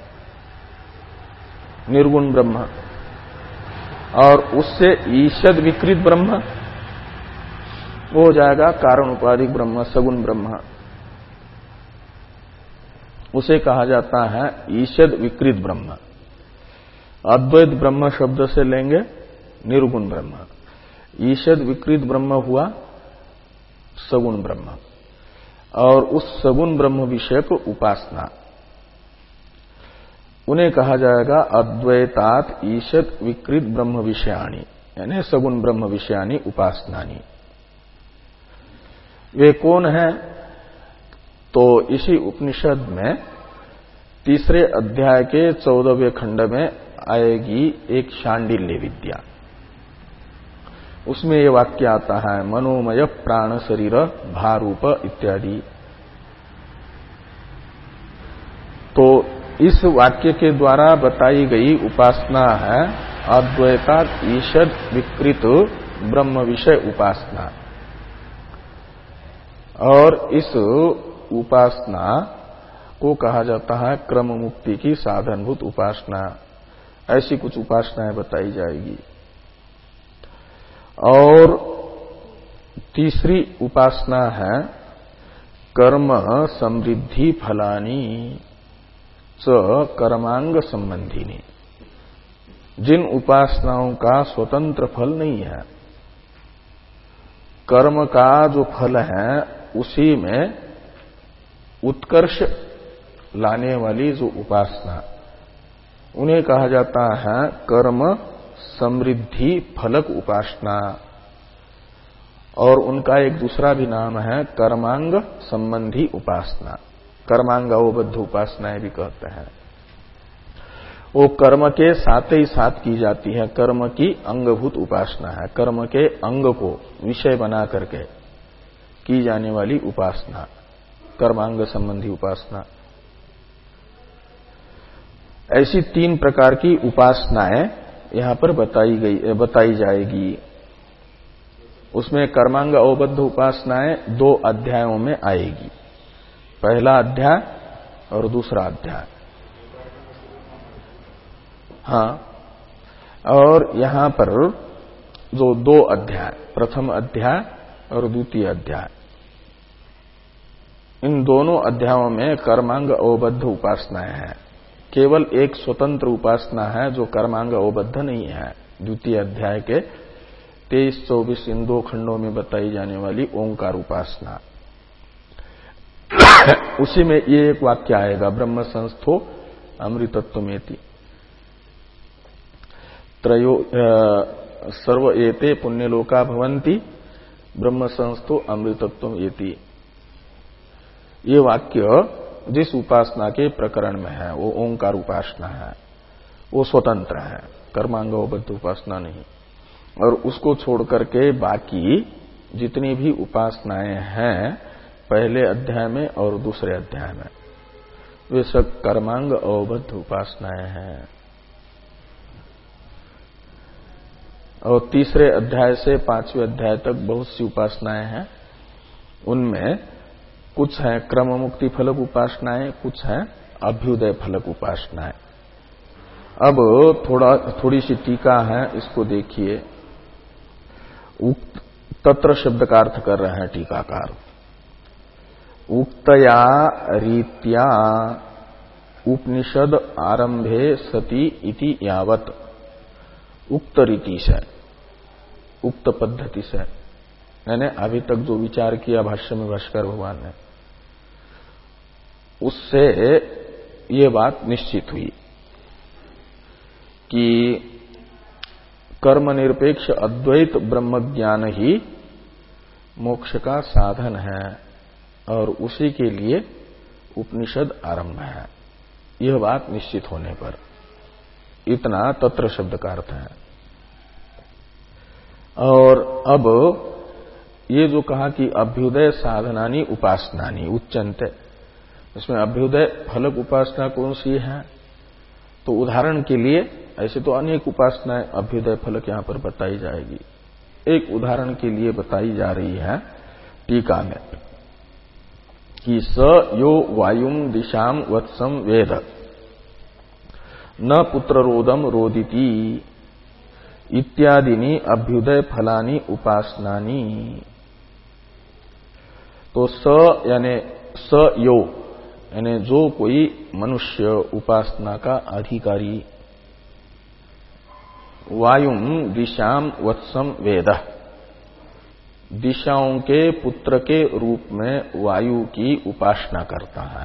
निर्गुण ब्रह्म, और उससे ईषद विकृत ब्रह्म वो हो जाएगा कारण उपाधिक ब्रह्म, सगुण ब्रह्म। उसे कहा जाता है ईषद विकृत ब्रह्म। अद्वैत ब्रह्म शब्द से लेंगे निर्गुण ब्रह्म, ईषद विकृत ब्रह्म हुआ सगुण ब्रह्म, और उस सगुण ब्रह्म विषयक उपासना उन्हें कहा जाएगा अद्वैतात ईषद विकृत ब्रह्म विषयाणी यानी सगुण ब्रह्म विषयाणी उपासनानी। वे कौन है, तो इसी उपनिषद में तीसरे अध्याय के चौदहवें खंड में आएगी एक शांडिल्य विद्या। उसमें ये वाक्य आता है मनोमय प्राण शरीर भारूप इत्यादि। तो इस वाक्य के द्वारा बताई गई उपासना है अद्वैता ईषद विकृत ब्रह्म विषय उपासना। और इस उपासना को कहा जाता है क्रम मुक्ति की साधनभूत उपासना। ऐसी कुछ उपासनाएं बताई जाएगी। और तीसरी उपासना है कर्म समृद्धि फलानी च कर्मांग संबंधिनी। जिन उपासनाओं का स्वतंत्र फल नहीं है, कर्म का जो फल है उसी में उत्कर्ष लाने वाली जो उपासना, उन्हें कहा जाता है कर्म समृद्धि फलक उपासना। और उनका एक दूसरा भी नाम है कर्मांग संबंधी उपासना, कर्मांगोबद्ध उपासनाएं भी कहते हैं। वो कर्म के साथ ही साथ की जाती है, कर्म की अंगभूत उपासना है, कर्म के अंग को विषय बना करके की जाने वाली उपासना कर्मांग संबंधी उपासना। ऐसी तीन प्रकार की उपासनाएं यहां पर बताई गई बताई जाएगी। उसमें कर्मांग अवबद्ध उपासनाएं दो अध्यायों में आएगी, पहला अध्याय और दूसरा अध्याय। हाँ, और यहां पर जो दो अध्याय, प्रथम अध्याय और द्वितीय अध्याय, इन दोनों अध्यायों में कर्मांग अवबद्ध उपासनाएं हैं। केवल एक स्वतंत्र उपासना है जो कर्मांग अवबद्ध नहीं है, द्वितीय अध्याय के तेईस चौबीस इन दो खंडों में बताई जाने वाली ओंकार उपासना। उसी में ये एक वाक्य आएगा, ब्रह्म संस्थो अमृतत्वमेति त्रयो सर्व एते पुण्यलोका भवन्ति ब्रह्म संस्थो अमृतत्वमेति। ये वाक्य जिस उपासना के प्रकरण में है वो ओंकार उपासना है, वो स्वतंत्र है, कर्मांगोबद्ध उपासना नहीं। और उसको छोड़ करके बाकी जितनी भी उपासनाएं हैं पहले अध्याय में और दूसरे अध्याय में, वे सब कर्मांग अवबद्ध उपासनाएं हैं। और तीसरे अध्याय से पांचवें अध्याय तक बहुत सी उपासनाएं हैं। उनमें कुछ है क्रम मुक्ति फलक उपासनाएं, कुछ है अभ्युदय फलक उपासनाएं। अब थोड़ा थोड़ी सी टीका है, इसको देखिए। उक्त तत्र शब्द का अर्थ कर रहे हैं टीकाकार। उक्तया रीत्या उपनिषद आरंभे सति इति यावत, उक्त रीति से, उक्त पद्धति से, मैंने अभी तक जो विचार किया भाष्य में भाष्कर भगवान ने, उससे ये बात निश्चित हुई कि कर्म निरपेक्ष अद्वैत ब्रह्म ज्ञान ही मोक्ष का साधन है और उसी के लिए उपनिषद आरंभ है। यह बात निश्चित होने पर इतना तत्र शब्द का अर्थ है। और अब ये जो कहा कि अभ्युदय साधनानी उपासनानी उच्चन्ते, इसमें अभ्युदय फलक उपासना कौन सी है? तो उदाहरण के लिए, ऐसे तो अनेक उपासनाएं अभ्युदय फलक यहां पर बताई जाएगी, एक उदाहरण के लिए बताई जा रही है टीका में कि स यो वायुम दिशाम वत्सम वेद न पुत्र रोदम रोदिति इत्यादिनी अभ्युदय फलानी उपासनानी। तो स यानी स यो यानी जो कोई मनुष्य उपासना का अधिकारी, वायुम दिशाम वत्सम वेद, दिशाओं के पुत्र के रूप में वायु की उपासना करता है,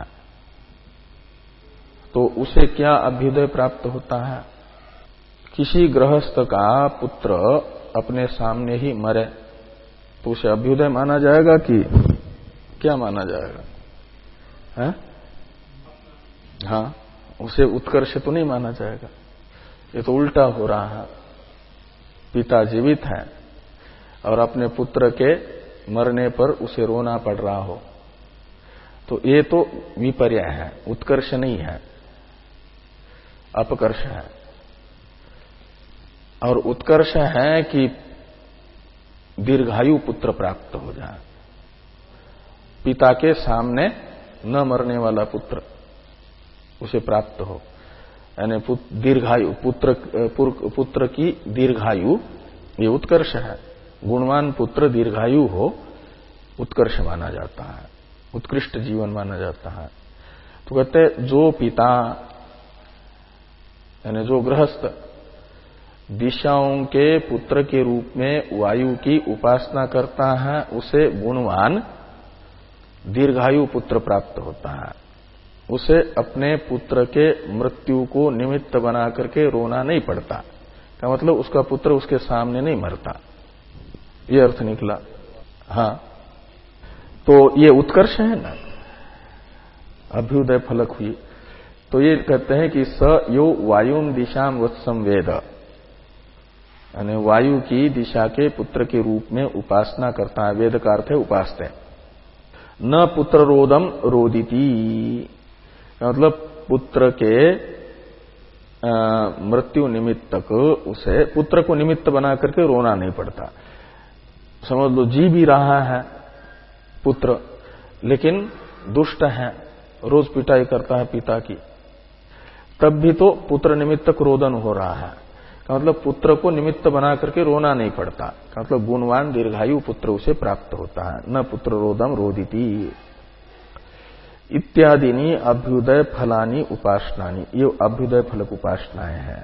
तो उसे क्या अभ्युदय प्राप्त होता है? किसी गृहस्थ का पुत्र अपने सामने ही मरे तो उसे अभ्युदय माना जाएगा कि क्या माना जाएगा? है? हाँ, उसे उत्कर्ष तो नहीं माना जाएगा। ये तो उल्टा हो रहा है। पिता जीवित है और अपने पुत्र के मरने पर उसे रोना पड़ रहा हो, तो ये तो विपर्य है, उत्कर्ष नहीं है, अपकर्ष है। और उत्कर्ष है कि दीर्घायु पुत्र प्राप्त हो जाए, पिता के सामने न मरने वाला पुत्र उसे प्राप्त हो, यानी दीर्घायु पुत्र पुत्र की दीर्घायु, ये उत्कर्ष है। गुणवान पुत्र दीर्घायु हो, उत्कर्ष माना जाता है, उत्कृष्ट जीवन माना जाता है। तो कहते जो पिता यानी जो गृहस्थ दिशाओं के पुत्र के रूप में वायु की उपासना करता है, उसे गुणवान दीर्घायु पुत्र प्राप्त होता है। उसे अपने पुत्र के मृत्यु को निमित्त बना करके रोना नहीं पड़ता, का मतलब उसका पुत्र उसके सामने नहीं मरता, ये अर्थ निकला। हाँ, तो ये उत्कर्ष है ना, अभ्युदय फलक हुई। तो ये कहते हैं कि स यो वायुम दिशाम वत्सम वेद, यानी वायु की दिशा के पुत्र के रूप में उपासना करता है। वेद का अर्थ है उपासते। न पुत्र रोदम रोदिति, मतलब पुत्र के मृत्यु निमित्त तक उसे पुत्र को निमित्त बना करके रोना नहीं पड़ता। समझ लो जी भी रहा है पुत्र, लेकिन दुष्ट है, रोज पिटाई करता है पिता की, तब भी तो पुत्र निमित्तक रोदन हो रहा है, का मतलब पुत्र को निमित्त बना करके रोना नहीं पड़ता, का मतलब गुणवान दीर्घायु पुत्र उसे प्राप्त होता है। न पुत्र रोदम रोदिति। इत्यादिनी अभ्युदय फलानी उपासनानी, ये अभ्युदय फलक उपासनाएं हैं।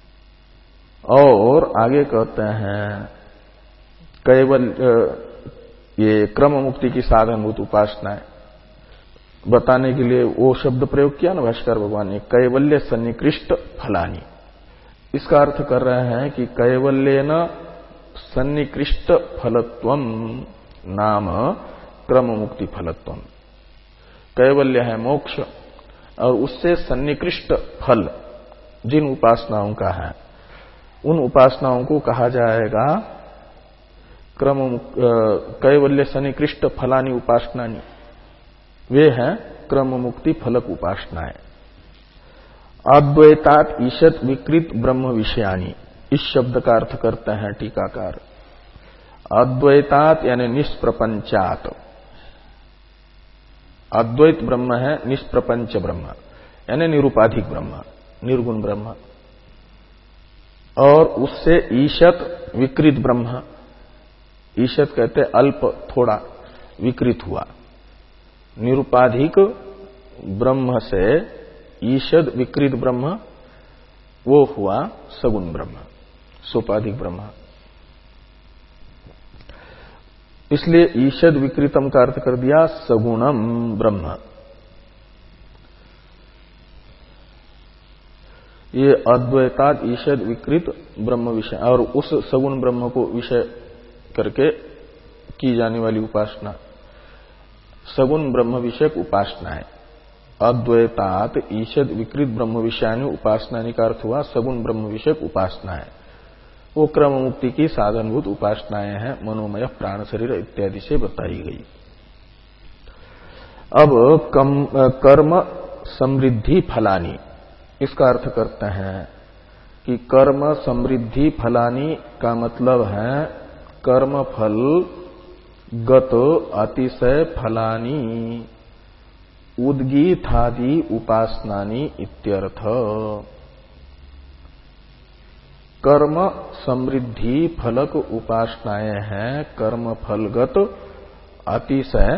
और आगे कहते हैं कैवल्य, ये क्रम मुक्ति की साधनभूत उपासनाएं बताने के लिए वो शब्द प्रयोग किया ना भाष्कर भगवान ने, कैवल्य सन्निकृष्ट फलानी। इसका अर्थ कर रहे हैं कि कैवल्येन सन्निकृष्ट फलत्वम नाम क्रम मुक्ति फलत्वम। कैवल्य है मोक्ष, और उससे सन्निकृष्ट फल जिन उपासनाओं का है उन उपासनाओं को कहा जाएगा क्रम कैवल्य सन्निकृष्ट फलानी उपासनानी। वे हैं क्रम मुक्ति फलक उपासनाएं। अद्वैतात ईशत विकृत ब्रह्म विषयानी, इस शब्द का अर्थ करते हैं टीकाकार। अद्वैतात यानी निष्प्रपंचात, अद्वैत ब्रह्म है निष्प्रपंच ब्रह्म यानी निरुपाधिक ब्रह्म, निर्गुण ब्रह्म, और उससे ईशत विकृत ब्रह्म, ईशत कहते अल्प थोड़ा, विकृत हुआ, निरुपाधिक ब्रह्म से ईशद विकृत ब्रह्म वो हुआ सगुण ब्रह्म, सोपाधिक ब्रह्म। इसलिए ईशद विकृतम का अर्थ कर दिया सगुणम ब्रह्म। ये अद्वैताद ईशद विकृत ब्रह्म विषय, और उस सगुण ब्रह्म को विषय करके की जाने वाली उपासना सगुण ब्रह्म विषयक उपासना है। अद्वैतात ईशद विकृत ब्रह्म विषयानी उपासना का अर्थ हुआ सगुण ब्रह्म विषयक उपासना है। वो क्रम मुक्ति की साधनभूत उपासनाएं हैं, मनोमय प्राण शरीर इत्यादि से बताई गई। अब कम, कर्म समृद्धि फलानी, इसका अर्थ करते हैं कि कर्म समृद्धि फलानी का मतलब है कर्म फल गत अतिशय फलानी उद्गीतादि उपासनानी इत्यर्थ। कर्म समृद्धि फलक उपासनाएं हैं कर्म फलगत अतिशय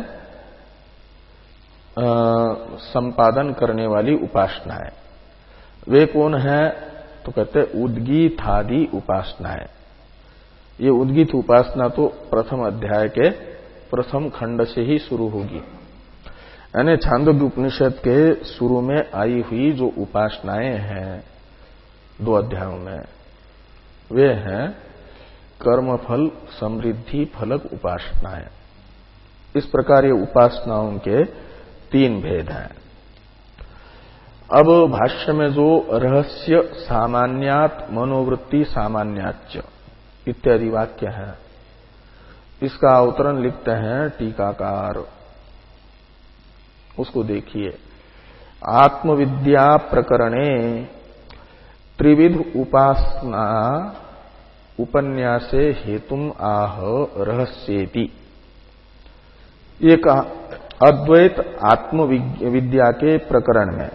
संपादन करने वाली उपासनाएं। वे कौन है? तो कहते उद्गीतादि उपासनाएं। ये उद्गीत उपासना तो प्रथम अध्याय के प्रथम खंड से ही शुरू होगी, यानी छांदोग्य उपनिषद के शुरू में आई हुई जो उपासनाएं हैं दो अध्यायों में, वे हैं कर्मफल समृद्धि फलक उपासनाएं। इस प्रकार ये उपासनाओं के तीन भेद हैं। अब भाष्य में जो रहस्य सामान्यात मनोवृत्ति सामान्याच इत्यादि वाक्य है, इसका अवतरण लिखते हैं टीकाकार। उसको देखिए। आत्मविद्या प्रकरणे त्रिविध उपासना उपन्यासे हेतुम आह रहस्येति। ये कहा अद्वैत आत्मविद्या के प्रकरण में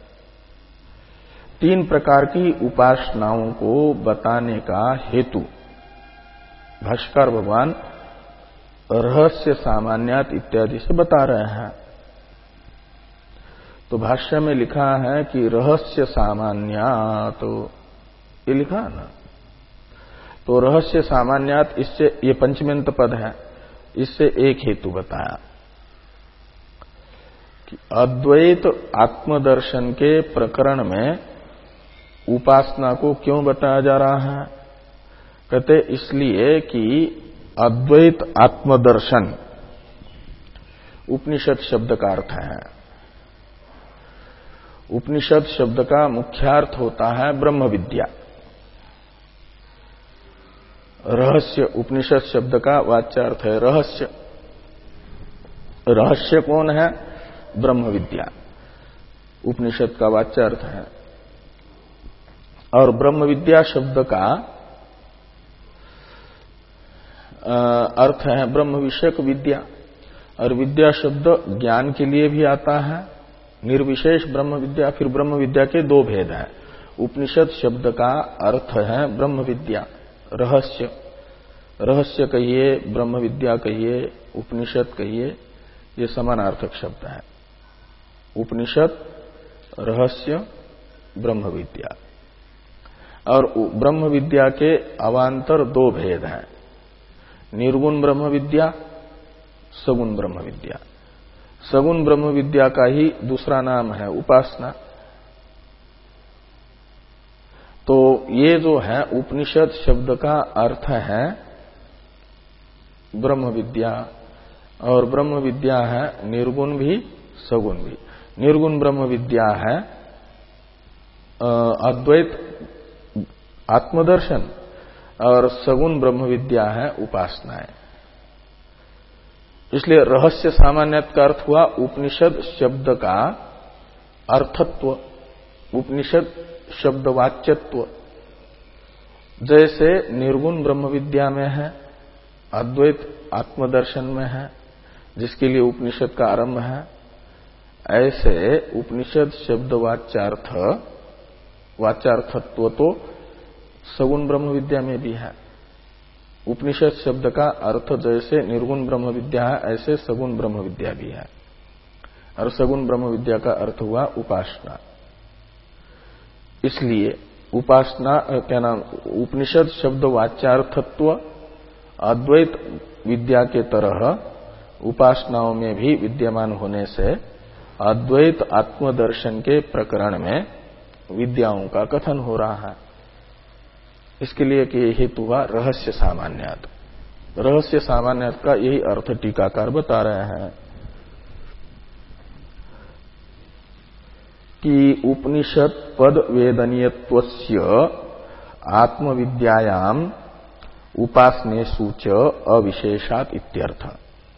तीन प्रकार की उपासनाओं को बताने का हेतु भाष्कर भगवान रहस्य सामान्यात इत्यादि से बता रहे हैं। तो भाष्य में लिखा है कि रहस्य सामान्यात, तो ये लिखा है ना, तो रहस्य सामान्यात, इससे ये पंचम्यंत पद है, इससे एक हेतु बताया कि अद्वैत आत्मदर्शन के प्रकरण में उपासना को क्यों बताया जा रहा है? कहते इसलिए कि अद्वैत आत्मदर्शन उपनिषद शब्द का अर्थ है। उपनिषद शब्द का मुख्यार्थ होता है ब्रह्म विद्या। रहस्य उपनिषद शब्द का वाच्यार्थ है रहस्य। रहस्य कौन है? ब्रह्म विद्या उपनिषद का वाच्यार्थ है। और ब्रह्म विद्या शब्द का अर्थ है ब्रह्म विषयक विद्या। और विद्या शब्द ज्ञान के लिए भी आता है, निर्विशेष ब्रह्म विद्या। फिर ब्रह्म विद्या के दो भेद हैं। उपनिषद शब्द का अर्थ है ब्रह्म विद्या, रहस्य। रहस्य कहिए, ब्रह्म विद्या कहिए, उपनिषद कहिए, ये समानार्थक शब्द है। उपनिषद, रहस्य, ब्रह्म विद्या। और ब्रह्म विद्या के अवान्तर दो भेद हैं, निर्गुण ब्रह्म विद्या, सगुण ब्रह्म विद्या। सगुण ब्रह्म विद्या का ही दूसरा नाम है उपासना। तो ये जो है उपनिषद शब्द का अर्थ है ब्रह्म विद्या, और ब्रह्म विद्या है निर्गुण भी सगुण भी। निर्गुण ब्रह्म विद्या है अद्वैत आत्मदर्शन, और सगुण ब्रह्म विद्या है उपासनाएं। इसलिए रहस्य सामान्यत का अर्थ हुआ उपनिषद शब्द का अर्थत्व, उपनिषद शब्द वाच्यत्व। जैसे निर्गुण ब्रह्म विद्या में है, अद्वैत आत्मदर्शन में है, जिसके लिए उपनिषद का आरंभ है, ऐसे उपनिषद शब्द वाच्यार्थ वाच्यार्थत्व तो सगुण ब्रह्म विद्या में भी है। उपनिषद शब्द का अर्थ जैसे निर्गुण ब्रह्म विद्या है, ऐसे सगुण ब्रह्म विद्या भी है। और सगुण ब्रह्म विद्या का अर्थ हुआ उपासना। इसलिए उपासना क्या नाम, उपनिषद शब्द वाच्यार्थत्व अद्वैत विद्या के तरह उपासनाओं में भी विद्यमान होने से अद्वैत आत्मदर्शन के प्रकरण में विद्याओं का कथन हो रहा है। इसके लिए कि हेतु हुआ रहस्य सामान्यात। रहस्य सामान्यात का यही अर्थ टीकाकार बता रहे हैं कि उपनिषद पद वेदनीयत्वस्य आत्मविद्यायाम उपासनेषु च अविशेषात इत्यर्थ।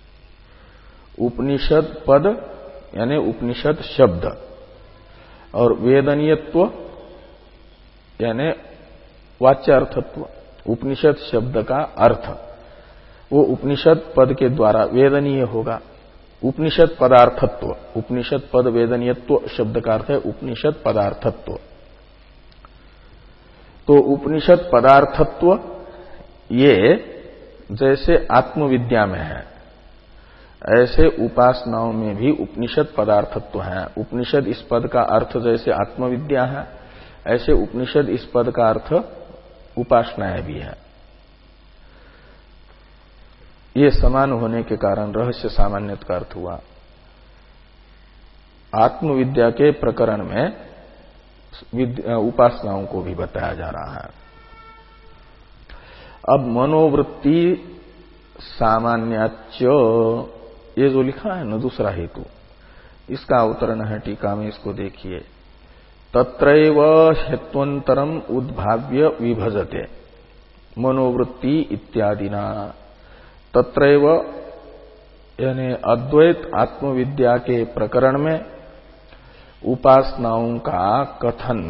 उपनिषद पद यानी उपनिषद शब्द और वेदनीयत्व यानी वाच्यार्थत्व, उपनिषद शब्द का अर्थ वो उपनिषद पद के द्वारा वेदनीय होगा। उपनिषद पदार्थत्व, उपनिषद पद वेदनीयत्व शब्द का अर्थ है उपनिषद पदार्थत्व। तो उपनिषद पदार्थत्व ये जैसे आत्मविद्या में है, ऐसे उपासनाओं में भी उपनिषद पदार्थत्व है। उपनिषद इस पद का अर्थ जैसे आत्मविद्या है, ऐसे उपनिषद इस पद का अर्थ उपासनाएं भी है। ये समान होने के कारण रहस्य सामान्यत का अर्थ हुआ। आत्मविद्या के प्रकरण में उपासनाओं को भी बताया जा रहा है। अब मनोवृत्ति सामान्याच्च, ये जो लिखा है न दूसरा हेतु, इसका अवतरण है टीका में, इसको देखिए। तत्रैव हेत्वंतरम उद्भाव्य विभजते मनोवृत्ति इत्यादिना। तत्रैव यानी अद्वैत आत्मविद्या के प्रकरण में उपासनाओं का कथन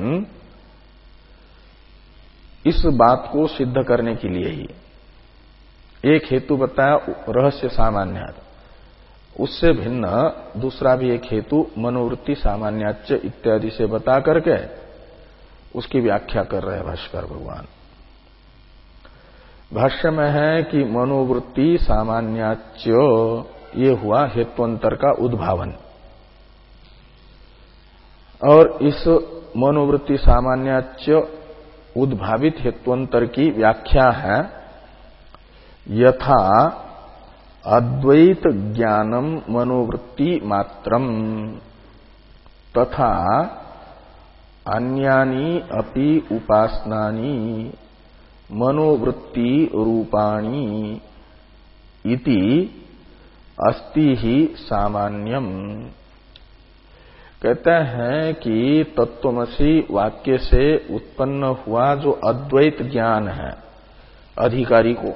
इस बात को सिद्ध करने के लिए ही एक हेतु बताया रहस्य सामान्यात, उससे भिन्न दूसरा भी एक हेतु मनोवृत्ति सामान्याच्च इत्यादि से बता करके उसकी व्याख्या कर रहे हैं भाष्कर भगवान। भाष्य में है कि मनोवृत्ति सामान्याच्च ये हुआ हेत्वंतर का उद्भावन, और इस मनोवृत्ति सामान्याच्च उद्भावित हेत्वंतर की व्याख्या है यथा अद्वैत ज्ञानम मनोवृत्ति मात्रम तथा अन्यानि अपि उपासनानि मनोवृत्ति रूपाणि इति अस्ति ही सामान्यम। कहते हैं कि तत्त्वमसि वाक्य से उत्पन्न हुआ जो अद्वैत ज्ञान है अधिकारी को,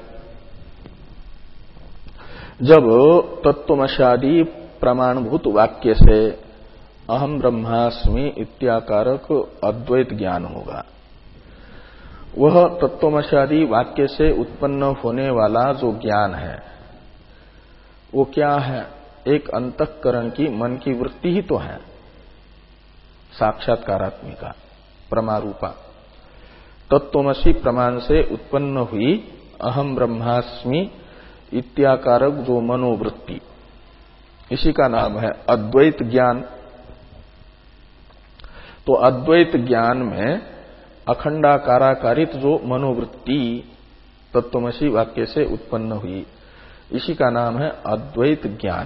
जब तत्त्वमशादी प्रमाणभूत वाक्य से अहम ब्रह्मास्मि इत्याकारक अद्वैत ज्ञान होगा, वह तत्त्वमशादी वाक्य से उत्पन्न होने वाला जो ज्ञान है वो क्या है? एक अंतःकरण की मन की वृत्ति ही तो है, साक्षात्कारात्मिका प्रमारूपा। तत्त्वमसि प्रमाण से उत्पन्न हुई अहम ब्रह्मास्मि इत्याकारक जो मनोवृत्ति, इसी का नाम है अद्वैत ज्ञान। तो अद्वैत ज्ञान में अखंडाकाराकारित जो मनोवृत्ति तत्वमसी वाक्य से उत्पन्न हुई, इसी का नाम है अद्वैत ज्ञान।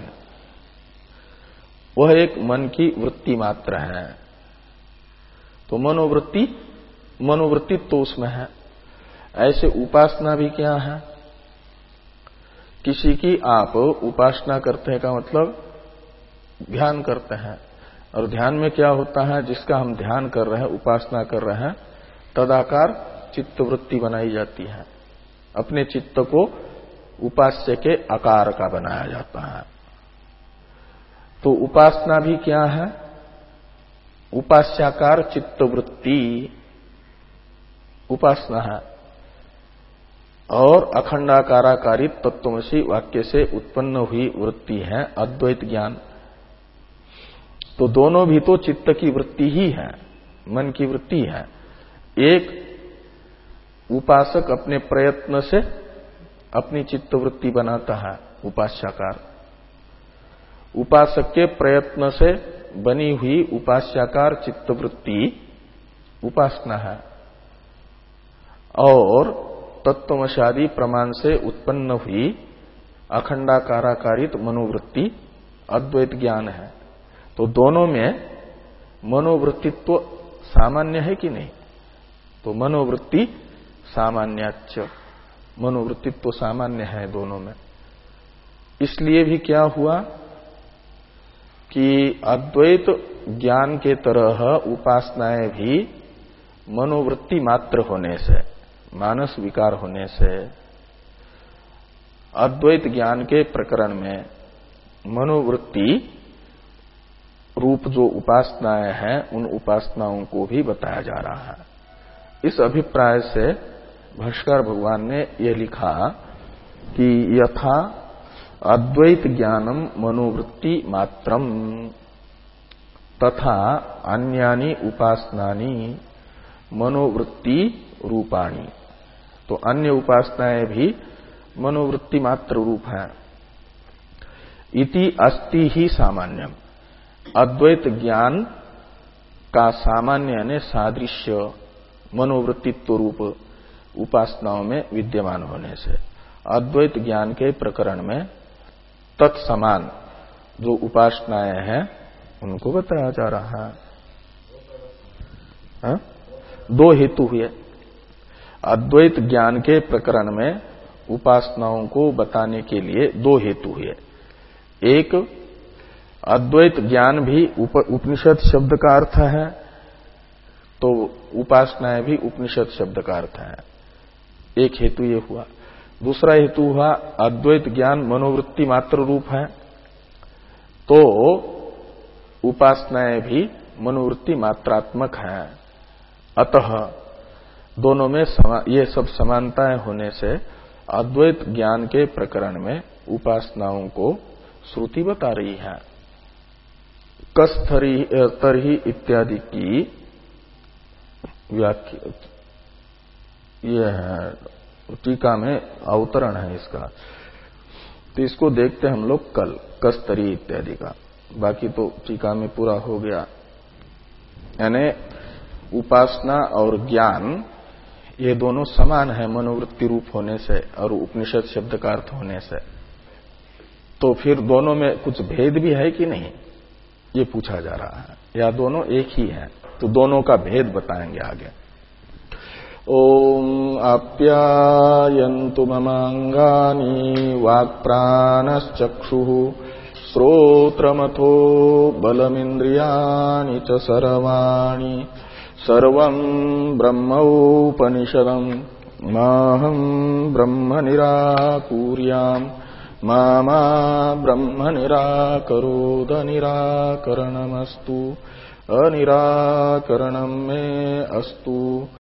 वह एक मन की वृत्ति मात्र है। तो मनोवृत्ति मनोवृत्ति तो उसमें है। ऐसे उपासना भी क्या है? किसी की आप उपासना करते हैं का मतलब ध्यान करते हैं, और ध्यान में क्या होता है? जिसका हम ध्यान कर रहे हैं, उपासना कर रहे हैं, तदाकार चित्तवृत्ति बनाई जाती है। अपने चित्त को उपास्य के आकार का बनाया जाता है। तो उपासना भी क्या है? उपास्याकार चित्तवृत्ति उपासना है। और अखंडाकाराकारित तत्वमसी वाक्य से उत्पन्न हुई वृत्ति है अद्वैत ज्ञान। तो दोनों भी तो चित्त की वृत्ति ही है, मन की वृत्ति है। एक उपासक अपने प्रयत्न से अपनी चित्तवृत्ति बनाता है, उपास्याकार। उपासक के प्रयत्न से बनी हुई उपास्याकार चित्तवृत्ति उपासना है। और तत्वमशादी प्रमाण से उत्पन्न हुई अखंडाकाराकारित मनोवृत्ति अद्वैत ज्ञान है। तो दोनों में मनोवृत्तित्व सामान्य है कि नहीं? तो मनोवृत्ति सामान्याच्च, मनोवृत्तित्व सामान्य है दोनों में। इसलिए भी क्या हुआ कि अद्वैत ज्ञान के तरह उपासनाएं भी मनोवृत्ति मात्र होने से, मानस विकार होने से, अद्वैत ज्ञान के प्रकरण में मनोवृत्ति रूप जो उपासनाएं हैं उन उपासनाओं को भी बताया जा रहा है। इस अभिप्राय से भाष्कर भगवान ने यह लिखा कि यथा अद्वैत ज्ञानम मनोवृत्ति मात्रम तथा अन्यानि उपासनानि मनोवृत्ति रूपाणी। तो अन्य उपासनाएं भी मनोवृत्ति मात्र रूप है। इति अस्ति ही सामान्यम, अद्वैत ज्ञान का सामान्य यानी सादृश्य मनोवृत्तित्व रूप उपासनाओं में विद्यमान होने से अद्वैत ज्ञान के प्रकरण में तत्समान जो उपासनाएं हैं उनको बताया जा रहा है। हा? दो हेतु हुए। अद्वैत ज्ञान के प्रकरण में उपासनाओं को बताने के लिए दो हेतु हुए। एक, अद्वैत ज्ञान भी उप, उपनिषद शब्द का अर्थ है, तो उपासनाएं भी उपनिषद शब्द का अर्थ है। एक हेतु ये हुआ। दूसरा हेतु हुआ अद्वैत ज्ञान मनोवृत्ति मात्र रूप है, तो उपासनाएं भी मनोवृत्ति मात्रात्मक है। अतः दोनों में समा, ये सब समानताएं होने से अद्वैत ज्ञान के प्रकरण में उपासनाओं को श्रुति बता रही है। कस्थरी तरही इत्यादि की व्याख्या ये है, टीका में अवतरण है इसका। तो इसको देखते हम लोग कल, कस्तरी इत्यादि का। बाकी तो टीका में पूरा हो गया। यानी उपासना और ज्ञान ये दोनों समान है मनोवृत्ति रूप होने से और उपनिषद शब्द का अर्थ होने से। तो फिर दोनों में कुछ भेद भी है कि नहीं, ये पूछा जा रहा है, या दोनों एक ही है? तो दोनों का भेद बताएंगे आगे। ओम आप्यायन्तु ममांगानि वाक्प्राणश्चक्षुः श्रोत्रमथो बलमिन्द्रियाणि च सर्वाणि सर्वं ब्रह्मोपनिषदं माहं ब्रह्म निराकुर्याम् मा मा ब्रह्म निराकरोद निराकरणमस्तु अनिराकरणं मे अस्तु।